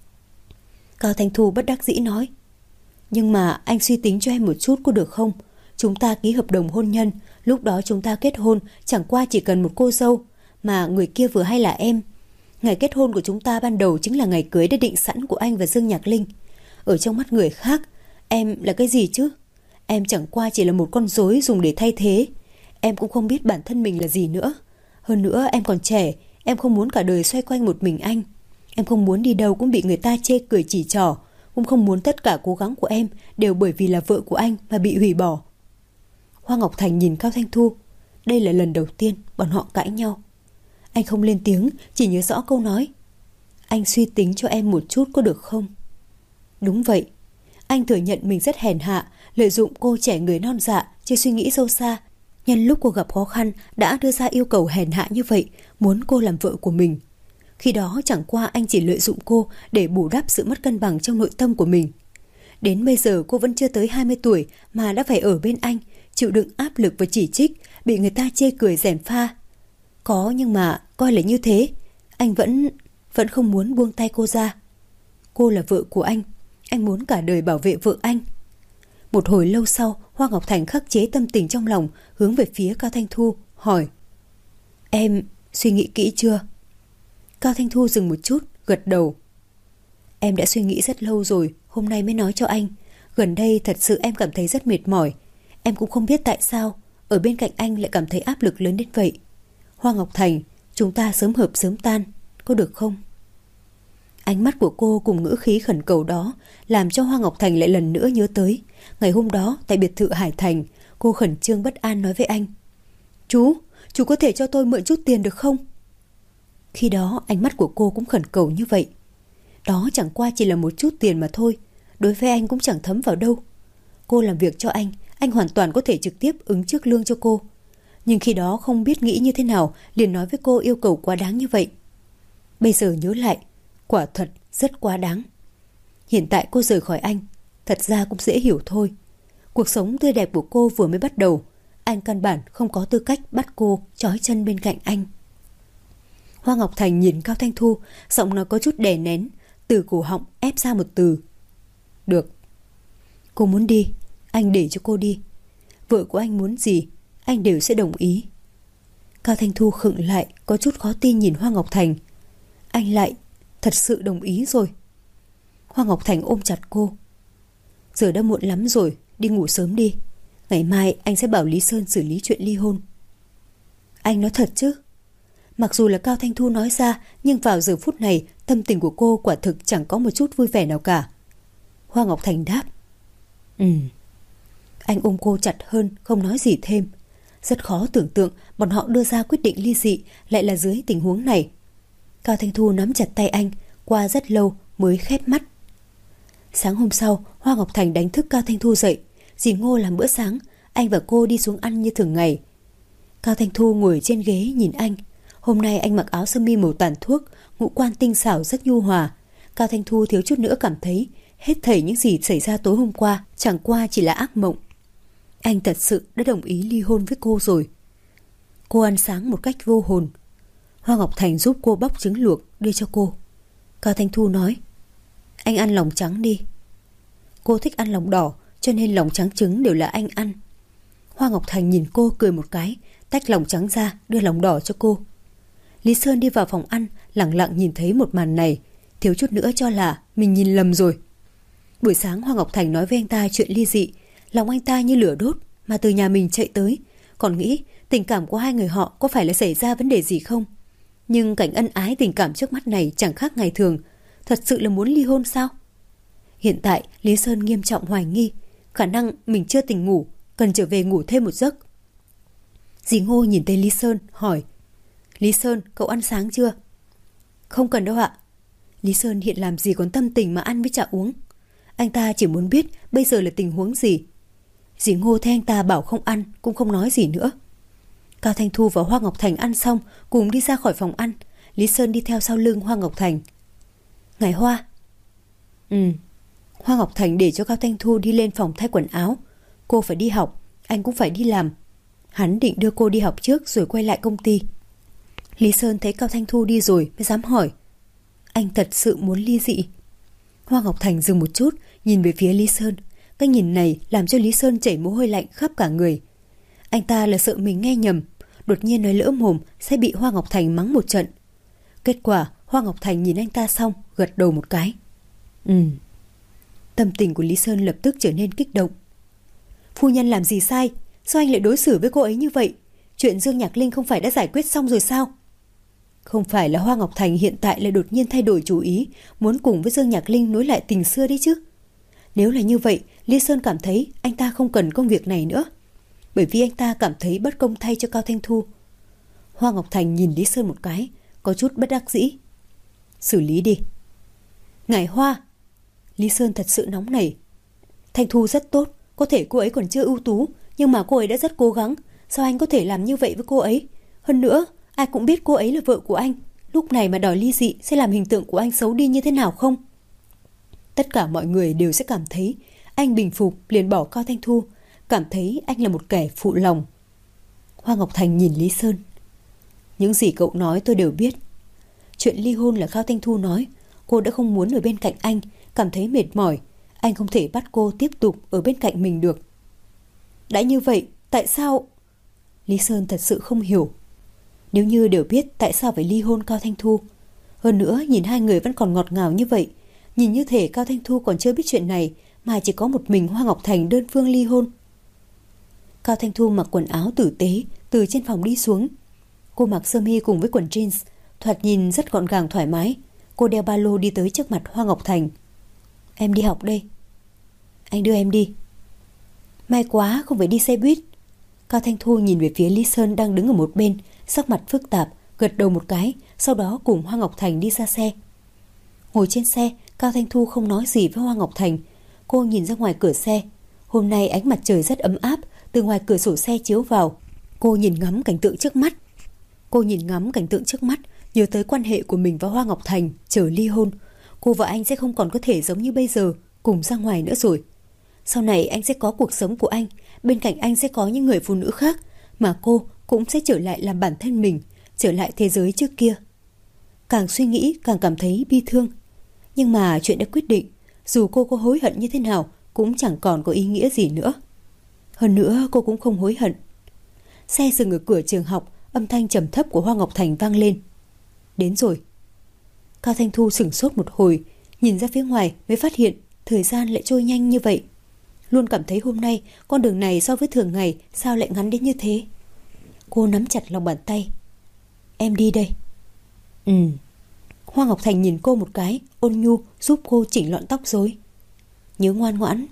Cao Thanh Thu bất đắc dĩ nói. Nhưng mà anh suy tính cho em một chút có được không? Chúng ta ký hợp đồng hôn nhân, lúc đó chúng ta kết hôn chẳng qua chỉ cần một cô dâu, mà người kia vừa hay là em. Ngày kết hôn của chúng ta ban đầu chính là ngày cưới đã định sẵn của anh và Dương Nhạc Linh. Ở trong mắt người khác, em là cái gì chứ? Em chẳng qua chỉ là một con rối dùng để thay thế. Em cũng không biết bản thân mình là gì nữa. Hơn nữa em còn trẻ, em không muốn cả đời xoay quanh một mình anh. Em không muốn đi đâu cũng bị người ta chê cười chỉ trỏ, cũng không muốn tất cả cố gắng của em đều bởi vì là vợ của anh mà bị hủy bỏ. Hoa Ngọc Thành nhìn Cao Thanh Thu. Đây là lần đầu tiên bọn họ cãi nhau. Anh không lên tiếng, chỉ nhớ rõ câu nói. Anh suy tính cho em một chút có được không? Đúng vậy. Anh thừa nhận mình rất hèn hạ, lợi dụng cô trẻ người non dạ, chưa suy nghĩ sâu xa. Nhân lúc cô gặp khó khăn đã đưa ra yêu cầu hèn hạ như vậy, muốn cô làm vợ của mình. Khi đó chẳng qua anh chỉ lợi dụng cô để bù đắp sự mất cân bằng trong nội tâm của mình. Đến bây giờ cô vẫn chưa tới hai mươi tuổi mà đã phải ở bên anh, chịu đựng áp lực và chỉ trích, bị người ta chê cười gièm pha. Có nhưng mà coi là như thế, anh vẫn vẫn không muốn buông tay cô ra. Cô là vợ của anh, anh muốn cả đời bảo vệ vợ anh. Một hồi lâu sau, Hoa Ngọc Thành khắc chế tâm tình trong lòng, hướng về phía Cao Thanh Thu, hỏi. Em suy nghĩ kỹ chưa? Cao Thanh Thu dừng một chút, gật đầu. Em đã suy nghĩ rất lâu rồi, hôm nay mới nói cho anh. Gần đây thật sự em cảm thấy rất mệt mỏi. Em cũng không biết tại sao ở bên cạnh anh lại cảm thấy áp lực lớn đến vậy. Hoa Ngọc Thành, chúng ta sớm hợp sớm tan, có được không? Ánh mắt của cô cùng ngữ khí khẩn cầu đó làm cho Hoa Ngọc Thành lại lần nữa nhớ tới ngày hôm đó tại biệt thự Hải Thành. Cô khẩn trương bất an nói với anh. Chú, chú có thể cho tôi mượn chút tiền được không? Khi đó ánh mắt của cô cũng khẩn cầu như vậy. Đó chẳng qua chỉ là một chút tiền mà thôi, đối với anh cũng chẳng thấm vào đâu. Cô làm việc cho anh, anh hoàn toàn có thể trực tiếp ứng trước lương cho cô. Nhưng khi đó không biết nghĩ như thế nào, liền nói với cô yêu cầu quá đáng như vậy. Bây giờ nhớ lại, quả thật rất quá đáng. Hiện tại cô rời khỏi anh, thật ra cũng dễ hiểu thôi. Cuộc sống tươi đẹp của cô vừa mới bắt đầu, anh căn bản không có tư cách bắt cô trói chân bên cạnh anh. Hoa Ngọc Thành nhìn Cao Thanh Thu, giọng nói có chút đè nén, từ cổ họng ép ra một từ. Được. Cô muốn đi, anh để cho cô đi. Vợ của anh muốn gì, anh đều sẽ đồng ý. Cao Thanh Thu khựng lại, có chút khó tin nhìn Hoa Ngọc Thành. Anh lại thật sự đồng ý rồi. Hoa Ngọc Thành ôm chặt cô. Giờ đã muộn lắm rồi, đi ngủ sớm đi. Ngày mai anh sẽ bảo Lý Sơn xử lý chuyện ly hôn. Anh nói thật chứ? Mặc dù là Cao Thanh Thu nói ra, nhưng vào giờ phút này tâm tình của cô quả thực chẳng có một chút vui vẻ nào cả. Hoa Ngọc Thành đáp. Ừ. Anh ôm cô chặt hơn, không nói gì thêm. Rất khó tưởng tượng bọn họ đưa ra quyết định ly dị lại là dưới tình huống này. Cao Thanh Thu nắm chặt tay anh, qua rất lâu mới khép mắt. Sáng hôm sau, Hoa Ngọc Thành đánh thức Cao Thanh Thu dậy. Dì Ngô làm bữa sáng, anh và cô đi xuống ăn như thường ngày. Cao Thanh Thu ngồi trên ghế nhìn anh. Hôm nay anh mặc áo sơ mi màu tàn thuốc, ngũ quan tinh xảo rất nhu hòa. Cao Thanh Thu thiếu chút nữa cảm thấy hết thảy những gì xảy ra tối hôm qua chẳng qua chỉ là ác mộng. Anh thật sự đã đồng ý ly hôn với cô rồi. Cô ăn sáng một cách vô hồn. Hoa Ngọc Thành giúp cô bóc trứng luộc đưa cho cô. Cao Thanh Thu nói, anh ăn lòng trắng đi. Cô thích ăn lòng đỏ, cho nên lòng trắng trứng đều là anh ăn. Hoa Ngọc Thành nhìn cô cười một cái, tách lòng trắng ra đưa lòng đỏ cho cô. Lý Sơn đi vào phòng ăn, lặng lặng nhìn thấy một màn này, thiếu chút nữa cho là mình nhìn lầm rồi. Buổi sáng Hoa Ngọc Thành nói với anh ta chuyện ly dị, lòng anh ta như lửa đốt, mà từ nhà mình chạy tới, còn nghĩ tình cảm của hai người họ có phải là xảy ra vấn đề gì không. Nhưng cảnh ân ái tình cảm trước mắt này chẳng khác ngày thường. Thật sự là muốn ly hôn sao? Hiện tại Lý Sơn nghiêm trọng hoài nghi khả năng mình chưa tỉnh ngủ, cần trở về ngủ thêm một giấc. Dì Ngô nhìn thấy Lý Sơn hỏi, Lý Sơn, cậu ăn sáng chưa? Không cần đâu ạ. Lý Sơn hiện làm gì còn tâm tình mà ăn với chả uống. Anh ta chỉ muốn biết bây giờ là tình huống gì. Dì Ngô thấy anh ta bảo không ăn cũng không nói gì nữa. Cao Thanh Thu và Hoa Ngọc Thành ăn xong cùng đi ra khỏi phòng ăn. Lý Sơn đi theo sau lưng Hoa Ngọc Thành. Ngài Hoa. Ừ. Hoa Ngọc Thành để cho Cao Thanh Thu đi lên phòng thay quần áo. Cô phải đi học, anh cũng phải đi làm. Hắn định đưa cô đi học trước rồi quay lại công ty. Lý Sơn thấy Cao Thanh Thu đi rồi mới dám hỏi, anh thật sự muốn ly dị? Hoa Ngọc Thành dừng một chút, nhìn về phía Lý Sơn. Cái nhìn này làm cho Lý Sơn chảy mồ hôi lạnh khắp cả người. Anh ta là sợ mình nghe nhầm, đột nhiên nói lỡ mồm sẽ bị Hoa Ngọc Thành mắng một trận. Kết quả Hoa Ngọc Thành nhìn anh ta xong gật đầu một cái. Ừ. Tâm tình của Lý Sơn lập tức trở nên kích động. Phu nhân làm gì sai? Sao anh lại đối xử với cô ấy như vậy? Chuyện Dương Nhạc Linh không phải đã giải quyết xong rồi sao? Không phải là Hoa Ngọc Thành hiện tại lại đột nhiên thay đổi chủ ý, muốn cùng với Dương Nhạc Linh nối lại tình xưa đấy chứ. Nếu là như vậy, Lý Sơn cảm thấy anh ta không cần công việc này nữa, bởi vì anh ta cảm thấy bất công thay cho Cao Thanh Thu. Hoa Ngọc Thành nhìn Lý Sơn một cái, có chút bất đắc dĩ. Xử lý đi. Ngài Hoa. Lý Sơn thật sự nóng nảy. Thanh Thu rất tốt, có thể cô ấy còn chưa ưu tú, nhưng mà cô ấy đã rất cố gắng. Sao anh có thể làm như vậy với cô ấy? Hơn nữa, ai cũng biết cô ấy là vợ của anh. Lúc này mà đòi ly dị sẽ làm hình tượng của anh xấu đi như thế nào không? Tất cả mọi người đều sẽ cảm thấy anh bình phục liền bỏ Cao Thanh Thu, cảm thấy anh là một kẻ phụ lòng. Hoa Ngọc Thành nhìn Lý Sơn. Những gì cậu nói tôi đều biết. Chuyện ly hôn là Cao Thanh Thu nói. Cô đã không muốn ở bên cạnh anh, cảm thấy mệt mỏi. Anh không thể bắt cô tiếp tục ở bên cạnh mình được. Đã như vậy, tại sao? Lý Sơn thật sự không hiểu. Nếu như đều biết tại sao phải ly hôn Cao Thanh Thu, hơn nữa nhìn hai người vẫn còn ngọt ngào như vậy, nhìn như thể Cao Thanh Thu còn chưa biết chuyện này, mà chỉ có một mình Hoa Ngọc Thành đơn phương ly hôn. Cao Thanh Thu mặc quần áo tử tế từ trên phòng đi xuống. Cô mặc sơ mi cùng với quần jeans, thoạt nhìn rất gọn gàng thoải mái. Cô đeo ba lô đi tới trước mặt Hoa Ngọc Thành. Em đi học đây. Anh đưa em đi. May quá không phải đi xe buýt. Cao Thanh Thu nhìn về phía Lý Sơn đang đứng ở một bên, sắc mặt phức tạp, gật đầu một cái, sau đó cùng Hoa Ngọc Thành đi ra xe. Ngồi trên xe, Cao Thanh Thu không nói gì với Hoa Ngọc Thành. Cô nhìn ra ngoài cửa xe. Hôm nay ánh mặt trời rất ấm áp, từ ngoài cửa sổ xe chiếu vào. Cô nhìn ngắm cảnh tượng trước mắt. Cô nhìn ngắm cảnh tượng trước mắt, nhớ tới quan hệ của mình và Hoa Ngọc Thành chờ ly hôn. Cô và anh sẽ không còn có thể giống như bây giờ, cùng ra ngoài nữa rồi. Sau này anh sẽ có cuộc sống của anh, bên cạnh anh sẽ có những người phụ nữ khác, mà cô cũng sẽ trở lại làm bản thân mình, trở lại thế giới trước kia. Càng suy nghĩ càng cảm thấy bi thương. Nhưng mà chuyện đã quyết định, dù cô có hối hận như thế nào cũng chẳng còn có ý nghĩa gì nữa. Hơn nữa cô cũng không hối hận. Xe dừng ở cửa trường học, âm thanh trầm thấp của Hoa Ngọc Thành vang lên. Đến rồi. Cao Thanh Thu sửng sốt một hồi, nhìn ra phía ngoài mới phát hiện thời gian lại trôi nhanh như vậy. Luôn cảm thấy hôm nay con đường này so với thường ngày sao lại ngắn đến như thế. Cô nắm chặt lòng bàn tay. Em đi đây. Ừ. Hoa Ngọc Thành nhìn cô một cái, ôn nhu giúp cô chỉnh lọn tóc rối. Nhớ ngoan ngoãn.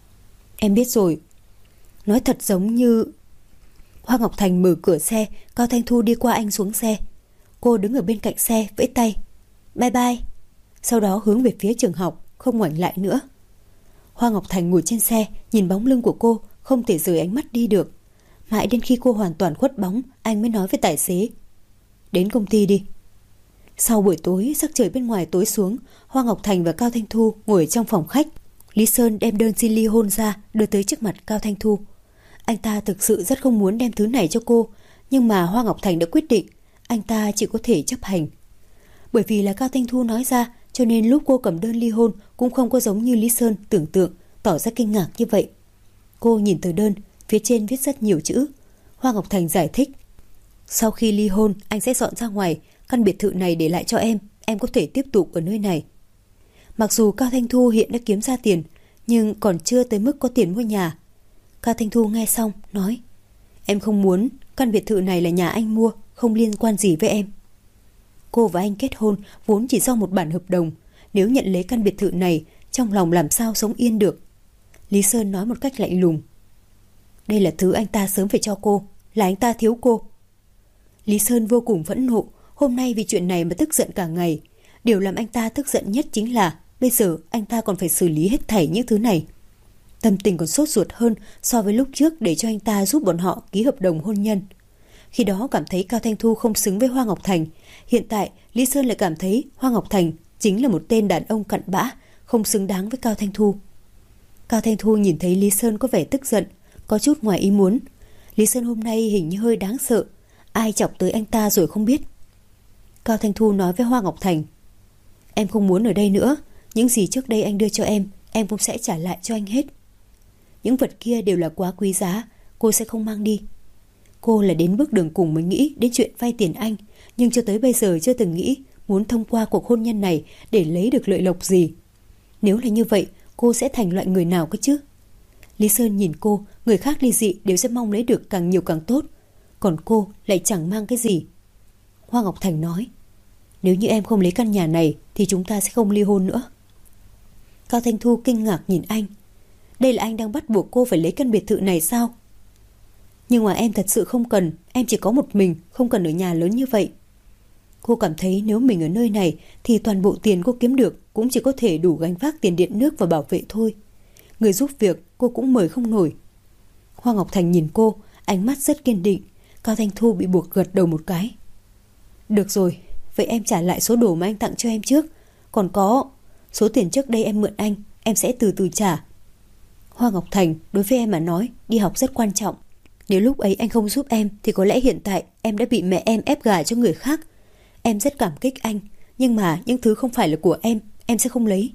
Em biết rồi. Nói thật giống như... Hoa Ngọc Thành mở cửa xe, Cao Thanh Thu đi qua anh xuống xe. Cô đứng ở bên cạnh xe vẫy tay. Bye bye. Sau đó hướng về phía trường học, không ngoảnh lại nữa. Hoa Ngọc Thành ngồi trên xe, nhìn bóng lưng của cô, không thể rời ánh mắt đi được. Mãi đến khi cô hoàn toàn khuất bóng, anh mới nói với tài xế. Đến công ty đi. Sau buổi tối, sắc trời bên ngoài tối xuống, Hoa Ngọc Thành và Cao Thanh Thu ngồi trong phòng khách. Lý Sơn đem đơn xin ly hôn ra, đưa tới trước mặt Cao Thanh Thu. Anh ta thực sự rất không muốn đem thứ này cho cô, nhưng mà Hoa Ngọc Thành đã quyết định, anh ta chỉ có thể chấp hành. Bởi vì là Cao Thanh Thu nói ra, cho nên lúc cô cầm đơn ly hôn cũng không có giống như Lý Sơn tưởng tượng, tỏ ra kinh ngạc như vậy. Cô nhìn tờ đơn, phía trên viết rất nhiều chữ. Hoa Ngọc Thành giải thích. Sau khi ly hôn, anh sẽ dọn ra ngoài, căn biệt thự này để lại cho em, em có thể tiếp tục ở nơi này. Mặc dù Cao Thanh Thu hiện đã kiếm ra tiền, nhưng còn chưa tới mức có tiền mua nhà. Cao Thanh Thu nghe xong, nói. Em không muốn, căn biệt thự này là nhà anh mua, không liên quan gì với em. Cô và anh kết hôn vốn chỉ do một bản hợp đồng, nếu nhận lấy căn biệt thự này, trong lòng làm sao sống yên được. Lý Sơn nói một cách lạnh lùng. Đây là thứ anh ta sớm phải cho cô, là anh ta thiếu cô. Lý Sơn vô cùng phẫn nộ, hôm nay vì chuyện này mà tức giận cả ngày. Điều làm anh ta tức giận nhất chính là bây giờ anh ta còn phải xử lý hết thảy những thứ này. Tâm tình còn sốt ruột hơn so với lúc trước để cho anh ta giúp bọn họ ký hợp đồng hôn nhân. Khi đó cảm thấy Cao Thanh Thu không xứng với Hoa Ngọc Thành. Hiện tại Lý Sơn lại cảm thấy Hoa Ngọc Thành chính là một tên đàn ông cặn bã, không xứng đáng với Cao Thanh Thu. Cao Thanh Thu nhìn thấy Lý Sơn có vẻ tức giận, có chút ngoài ý muốn. Lý Sơn hôm nay hình như hơi đáng sợ, ai chọc tới anh ta rồi không biết. Cao Thanh Thu nói với Hoa Ngọc Thành. Em không muốn ở đây nữa, những gì trước đây anh đưa cho em, em cũng sẽ trả lại cho anh hết. Những vật kia đều là quá quý giá, cô sẽ không mang đi. Cô là đến bước đường cùng mới nghĩ đến chuyện vay tiền anh, nhưng cho tới bây giờ chưa từng nghĩ muốn thông qua cuộc hôn nhân này để lấy được lợi lộc gì. Nếu là như vậy, cô sẽ thành loại người nào cơ chứ? Lý Sơn nhìn cô, người khác ly dị đều sẽ mong lấy được càng nhiều càng tốt, còn cô lại chẳng mang cái gì. Hoa Ngọc Thành nói, nếu như em không lấy căn nhà này thì chúng ta sẽ không ly hôn nữa. Cao Thanh Thu kinh ngạc nhìn anh. Đây là anh đang bắt buộc cô phải lấy căn biệt thự này sao? Nhưng mà em thật sự không cần, em chỉ có một mình, không cần ở nhà lớn như vậy. Cô cảm thấy nếu mình ở nơi này thì toàn bộ tiền cô kiếm được cũng chỉ có thể đủ gánh vác tiền điện nước và bảo vệ thôi. Người giúp việc cô cũng mời không nổi. Hoa Ngọc Thành nhìn cô, ánh mắt rất kiên định. Cao Thanh Thu bị buộc gật đầu một cái. Được rồi, vậy em trả lại số đồ mà anh tặng cho em trước. Còn có số tiền trước đây em mượn anh, em sẽ từ từ trả. Hoa Ngọc Thành, đối với em mà nói, đi học rất quan trọng. Nếu lúc ấy anh không giúp em thì có lẽ hiện tại em đã bị mẹ em ép gả cho người khác. Em rất cảm kích anh, nhưng mà những thứ không phải là của em, em sẽ không lấy.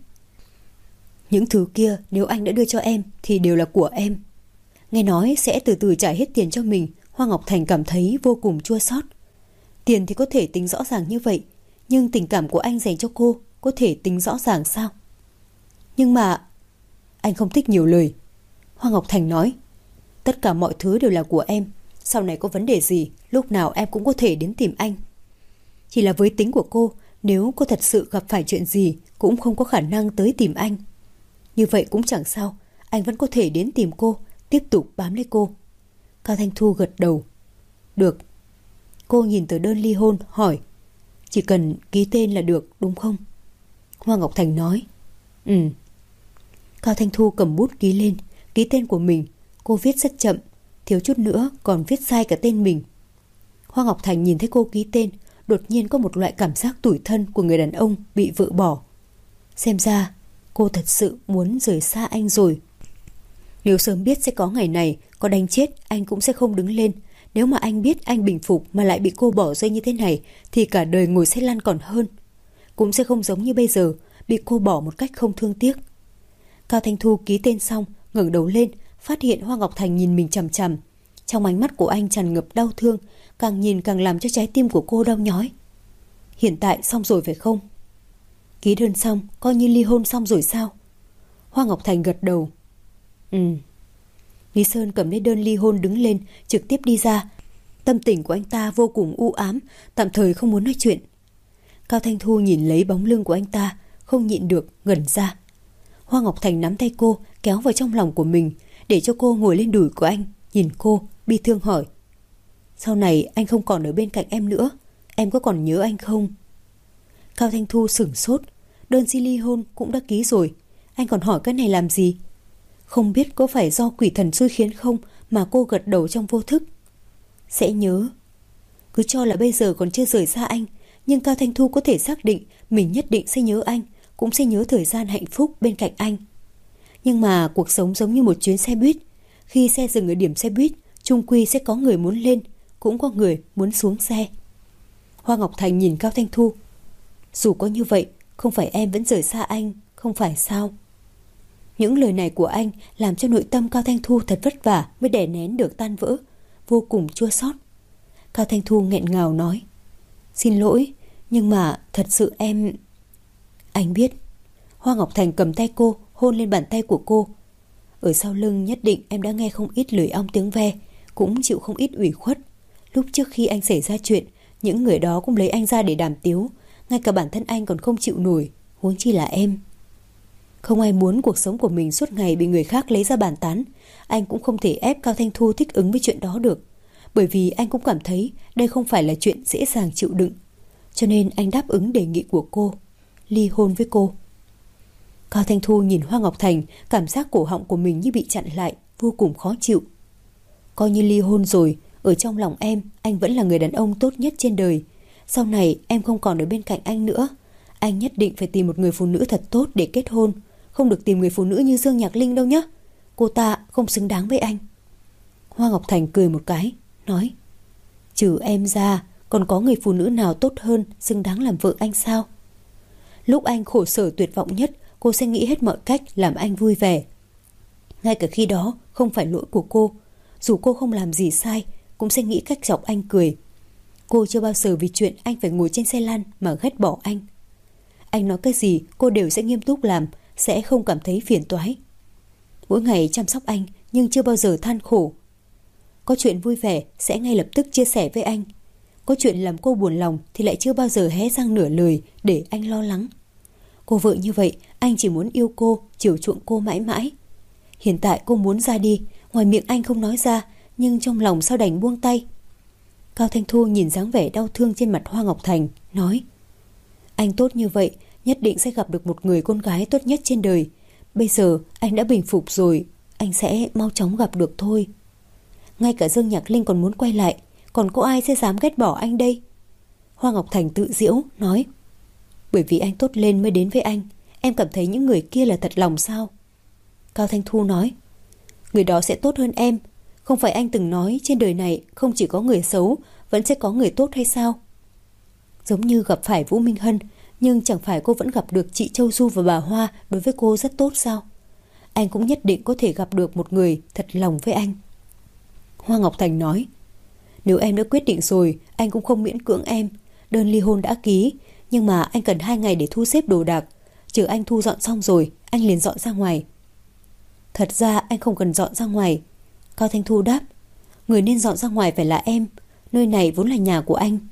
Những thứ kia nếu anh đã đưa cho em thì đều là của em. Nghe nói sẽ từ từ trả hết tiền cho mình, Hoa Ngọc Thành cảm thấy vô cùng chua xót. Tiền thì có thể tính rõ ràng như vậy, nhưng tình cảm của anh dành cho cô có thể tính rõ ràng sao? Nhưng mà anh không thích nhiều lời. Hoa Ngọc Thành nói, tất cả mọi thứ đều là của em, sau này có vấn đề gì lúc nào em cũng có thể đến tìm anh. Chỉ là với tính của cô, nếu cô thật sự gặp phải chuyện gì cũng không có khả năng tới tìm anh. Như vậy cũng chẳng sao, anh vẫn có thể đến tìm cô, tiếp tục bám lấy cô. Cao Thanh Thu gật đầu. Được. Cô nhìn tờ đơn ly hôn hỏi, chỉ cần ký tên là được đúng không? Hoa Ngọc Thành nói, Ừ. Cao Thanh Thu cầm bút ký lên, ký tên của mình. Cô viết rất chậm, thiếu chút nữa còn viết sai cả tên mình. Hoa Ngọc Thành nhìn thấy cô ký tên, đột nhiên có một loại cảm giác tủi thân của người đàn ông bị vợ bỏ. Xem ra cô thật sự muốn rời xa anh rồi. Nếu sớm biết sẽ có ngày này, có đánh chết anh cũng sẽ không đứng lên. Nếu mà anh biết anh bình phục mà lại bị cô bỏ rơi như thế này thì cả đời ngồi xe lăn còn hơn. Cũng sẽ không giống như bây giờ, bị cô bỏ một cách không thương tiếc. Cao Thanh Thu ký tên xong, ngẩng đầu lên, phát hiện Hoa Ngọc Thành nhìn mình chằm chằm. Trong ánh mắt của anh tràn ngập đau thương, càng nhìn càng làm cho trái tim của cô đau nhói. Hiện tại xong rồi phải không? Ký đơn xong, coi như ly hôn xong rồi sao? Hoa Ngọc Thành gật đầu. Ừ. Lý Sơn cầm lấy đơn ly hôn đứng lên, trực tiếp đi ra. Tâm tình của anh ta vô cùng u ám, tạm thời không muốn nói chuyện. Cao Thanh Thu nhìn lấy bóng lưng của anh ta, không nhịn được ngẩn ra. Hoa Ngọc Thành nắm tay cô, kéo vào trong lòng của mình, để cho cô ngồi lên đùi của anh, nhìn cô, bi thương hỏi. Sau này anh không còn ở bên cạnh em nữa, em có còn nhớ anh không? Cao Thanh Thu sửng sốt. Đơn xin ly hôn cũng đã ký rồi, anh còn hỏi cái này làm gì? Không biết có phải do quỷ thần xui khiến không mà cô gật đầu trong vô thức. Sẽ nhớ. Cứ cho là bây giờ còn chưa rời xa anh, nhưng Cao Thanh Thu có thể xác định mình nhất định sẽ nhớ anh, cũng sẽ nhớ thời gian hạnh phúc bên cạnh anh. Nhưng mà cuộc sống giống như một chuyến xe buýt. Khi xe dừng ở điểm xe buýt, chung quy sẽ có người muốn lên, cũng có người muốn xuống xe. Hoa Ngọc Thành nhìn Cao Thanh Thu. Dù có như vậy, không phải em vẫn rời xa anh, không phải sao? Những lời này của anh làm cho nội tâm Cao Thanh Thu thật vất vả mới đè nén được tan vỡ, vô cùng chua xót. Cao Thanh Thu nghẹn ngào nói. Xin lỗi, nhưng mà thật sự em... Anh biết. Hoa Ngọc Thành cầm tay cô, hôn lên bàn tay của cô. Ở sau lưng nhất định em đã nghe không ít lời ong tiếng ve, cũng chịu không ít ủy khuất. Lúc trước khi anh xảy ra chuyện, những người đó cũng lấy anh ra để đàm tiếu. Ngay cả bản thân anh còn không chịu nổi, huống chi là em. Không ai muốn cuộc sống của mình suốt ngày bị người khác lấy ra bàn tán. Anh cũng không thể ép Cao Thanh Thu thích ứng với chuyện đó được, bởi vì anh cũng cảm thấy đây không phải là chuyện dễ dàng chịu đựng. Cho nên anh đáp ứng đề nghị của cô, ly hôn với cô. Cao Thanh Thu nhìn Hoa Ngọc Thành, cảm giác cổ họng của mình như bị chặn lại, vô cùng khó chịu. Coi như ly hôn rồi, ở trong lòng em, anh vẫn là người đàn ông tốt nhất trên đời. Sau này em không còn ở bên cạnh anh nữa, anh nhất định phải tìm một người phụ nữ thật tốt để kết hôn, không được tìm người phụ nữ như Dương Nhạc Linh đâu nhé. Cô ta không xứng đáng với anh. Hoa Ngọc Thành cười một cái, nói. Trừ em ra, còn có người phụ nữ nào tốt hơn, xứng đáng làm vợ anh sao? Lúc anh khổ sở tuyệt vọng nhất, cô sẽ nghĩ hết mọi cách làm anh vui vẻ. Ngay cả khi đó không phải lỗi của cô, dù cô không làm gì sai, cũng sẽ nghĩ cách chọc anh cười. Cô chưa bao giờ vì chuyện anh phải ngồi trên xe lăn mà ghét bỏ anh. Anh nói cái gì cô đều sẽ nghiêm túc làm, sẽ không cảm thấy phiền toái. Mỗi ngày chăm sóc anh nhưng chưa bao giờ than khổ. Có chuyện vui vẻ sẽ ngay lập tức chia sẻ với anh. Có chuyện làm cô buồn lòng thì lại chưa bao giờ hé răng nửa lời để anh lo lắng. Cô vợ như vậy, anh chỉ muốn yêu cô, chiều chuộng cô mãi mãi. Hiện tại cô muốn ra đi, ngoài miệng anh không nói ra, nhưng trong lòng sao đành buông tay. Cao Thanh Thu nhìn dáng vẻ đau thương trên mặt Hoa Ngọc Thành, nói. Anh tốt như vậy, nhất định sẽ gặp được một người con gái tốt nhất trên đời. Bây giờ anh đã bình phục rồi, anh sẽ mau chóng gặp được thôi. Ngay cả Dương Nhạc Linh còn muốn quay lại, còn có ai sẽ dám ghét bỏ anh đây? Hoa Ngọc Thành tự giễu, nói. Bởi vì anh tốt lên mới đến với anh, em cảm thấy những người kia là thật lòng sao? Cao Thanh Thu nói. Người đó sẽ tốt hơn em. Không phải anh từng nói trên đời này không chỉ có người xấu, vẫn sẽ có người tốt hay sao? Giống như gặp phải Vũ Minh Hân, nhưng chẳng phải cô vẫn gặp được chị Châu Du và bà Hoa đối với cô rất tốt sao? Anh cũng nhất định có thể gặp được một người thật lòng với anh. Hoa Ngọc Thành nói. Nếu em đã quyết định rồi, anh cũng không miễn cưỡng em. Đơn ly hôn đã ký, nhưng mà anh cần hai ngày để thu xếp đồ đạc. Chờ anh thu dọn xong rồi, anh liền dọn ra ngoài. Thật ra anh không cần dọn ra ngoài. Cao Thanh Thu đáp. Người nên dọn ra ngoài phải là em. Nơi này vốn là nhà của anh.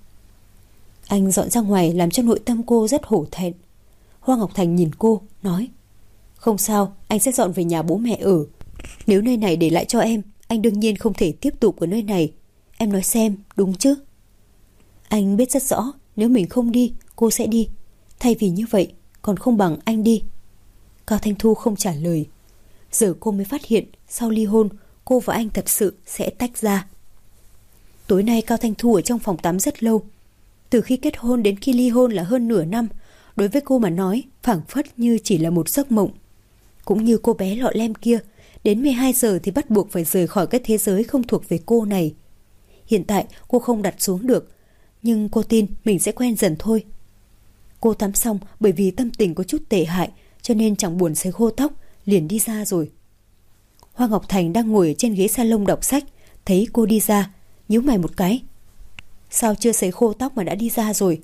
Anh dọn ra ngoài làm cho nội tâm cô rất hổ thẹn. Hoa Ngọc Thành nhìn cô, nói. Không sao, anh sẽ dọn về nhà bố mẹ ở. Nếu nơi này để lại cho em, anh đương nhiên không thể tiếp tục ở nơi này. Em nói xem, đúng chứ? Anh biết rất rõ, nếu mình không đi, cô sẽ đi. Thay vì như vậy, còn không bằng anh đi. Cao Thanh Thu không trả lời. Giờ cô mới phát hiện, sau ly hôn, cô và anh thật sự sẽ tách ra. Tối nay Cao Thanh Thu ở trong phòng tắm rất lâu. Từ khi kết hôn đến khi ly hôn là hơn nửa năm. Đối với cô mà nói, phảng phất như chỉ là một giấc mộng. Cũng như cô bé lọ lem kia, đến mười hai giờ thì bắt buộc phải rời khỏi cái thế giới không thuộc về cô này. Hiện tại cô không đặt xuống được, nhưng cô tin mình sẽ quen dần thôi. Cô tắm xong bởi vì tâm tình có chút tệ hại, cho nên chẳng buồn sấy khô tóc, liền đi ra rồi. Hoa Ngọc Thành đang ngồi trên ghế salon đọc sách, thấy cô đi ra, nhíu mày một cái. Sao chưa sấy khô tóc mà đã đi ra rồi?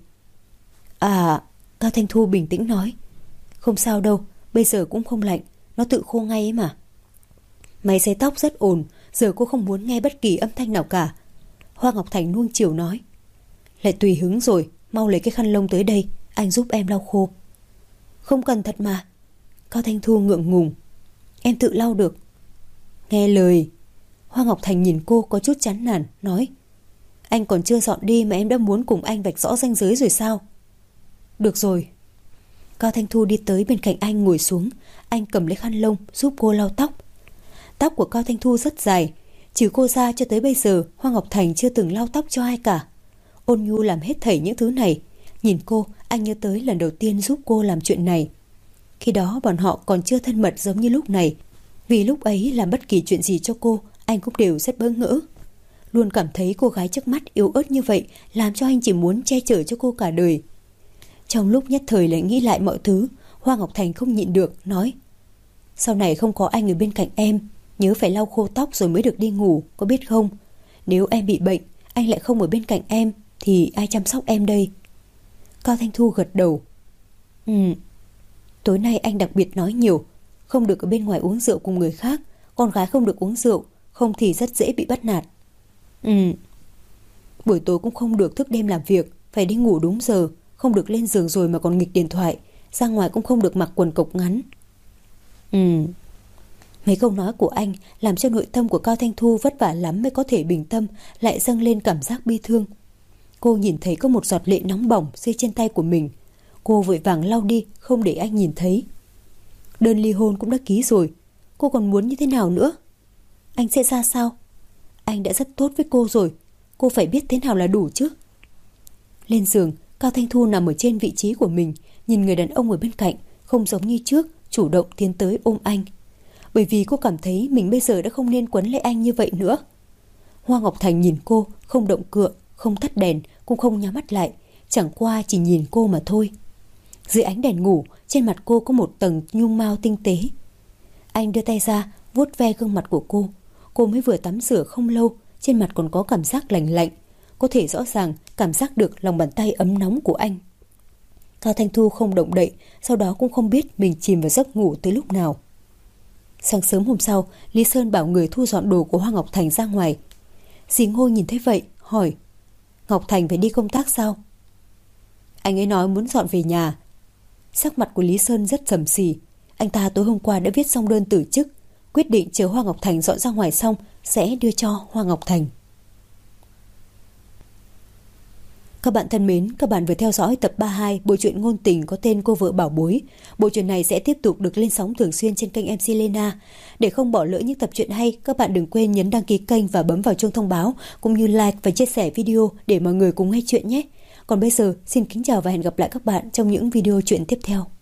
À, Cao Thanh Thu bình tĩnh nói. Không sao đâu, bây giờ cũng không lạnh, nó tự khô ngay ấy mà. Máy sấy tóc rất ồn, giờ cô không muốn nghe bất kỳ âm thanh nào cả. Hoa Ngọc Thành nuông chiều nói. Lại tùy hứng rồi, mau lấy cái khăn lông tới đây, anh giúp em lau khô. Không cần thật mà. Cao Thanh Thu ngượng ngùng. Em tự lau được. Nghe lời. Hoa Ngọc Thành nhìn cô có chút chán nản, nói. Anh còn chưa dọn đi mà em đã muốn cùng anh vạch rõ ranh giới rồi sao? Được rồi. Cao Thanh Thu đi tới bên cạnh anh ngồi xuống. Anh cầm lấy khăn lông giúp cô lau tóc. Tóc của Cao Thanh Thu rất dài, trừ cô ra cho tới bây giờ Hoa Ngọc Thành chưa từng lau tóc cho ai cả. Ôn nhu làm hết thảy những thứ này. Nhìn cô, anh nhớ tới lần đầu tiên giúp cô làm chuyện này. Khi đó bọn họ còn chưa thân mật giống như lúc này. Vì lúc ấy làm bất kỳ chuyện gì cho cô, anh cũng đều rất bỡ ngỡ. Luôn cảm thấy cô gái trước mắt yếu ớt như vậy làm cho anh chỉ muốn che chở cho cô cả đời. Trong lúc nhất thời lại nghĩ lại mọi thứ, Hoa Ngọc Thành không nhịn được, nói. Sau này không có anh ở bên cạnh em, nhớ phải lau khô tóc rồi mới được đi ngủ, có biết không? Nếu em bị bệnh, anh lại không ở bên cạnh em, thì ai chăm sóc em đây? Cao Thanh Thu gật đầu. Ừ. Tối nay anh đặc biệt nói nhiều, không được ở bên ngoài uống rượu cùng người khác, con gái không được uống rượu, không thì rất dễ bị bắt nạt. Ừ. Buổi tối cũng không được thức đêm làm việc, phải đi ngủ đúng giờ, không được lên giường rồi mà còn nghịch điện thoại, ra ngoài cũng không được mặc quần cộc ngắn. Ừ. Mấy câu nói của anh làm cho nội tâm của Cao Thanh Thu vất vả lắm mới có thể bình tâm, lại dâng lên cảm giác bi thương. Cô nhìn thấy có một giọt lệ nóng bỏng rơi trên tay của mình. Cô vội vàng lau đi, không để anh nhìn thấy. Đơn ly hôn cũng đã ký rồi, cô còn muốn như thế nào nữa? Anh sẽ ra sao? Anh đã rất tốt với cô rồi, cô phải biết thế nào là đủ chứ. Lên giường, Cao Thanh Thu nằm ở trên vị trí của mình, nhìn người đàn ông ở bên cạnh, không giống như trước, chủ động tiến tới ôm anh. Bởi vì cô cảm thấy mình bây giờ đã không nên quấn lấy anh như vậy nữa. Hoa Ngọc Thành nhìn cô, không động cựa, không tắt đèn, cũng không nhắm mắt lại, chẳng qua chỉ nhìn cô mà thôi. Dưới ánh đèn ngủ, trên mặt cô có một tầng nhung mao tinh tế. Anh đưa tay ra, vuốt ve gương mặt của cô. Cô mới vừa tắm rửa không lâu, trên mặt còn có cảm giác lạnh lạnh. Có thể rõ ràng cảm giác được lòng bàn tay ấm nóng của anh. Cao Thanh Thu không động đậy, sau đó cũng không biết mình chìm vào giấc ngủ tới lúc nào. Sáng sớm hôm sau, Lý Sơn bảo người thu dọn đồ của Hoa Ngọc Thành ra ngoài. Dì Ngô nhìn thấy vậy, hỏi. Ngọc Thành phải đi công tác sao? Anh ấy nói muốn dọn về nhà. Sắc mặt của Lý Sơn rất trầm xì. Anh ta tối hôm qua đã viết xong đơn từ chức, quyết định chờ Hoa Ngọc Thành dọn ra ngoài xong sẽ đưa cho Hoa Ngọc Thành. Các bạn thân mến, các bạn vừa theo dõi tập ba mươi hai bộ truyện ngôn tình có tên Cô Vợ Bảo Bối. Bộ truyện này sẽ tiếp tục được lên sóng thường xuyên trên kênh em xê Lena. Để không bỏ lỡ những tập truyện hay, các bạn đừng quên nhấn đăng ký kênh và bấm vào chuông thông báo, cũng như like và chia sẻ video để mọi người cùng nghe chuyện nhé. Còn bây giờ, xin kính chào và hẹn gặp lại các bạn trong những video truyện tiếp theo.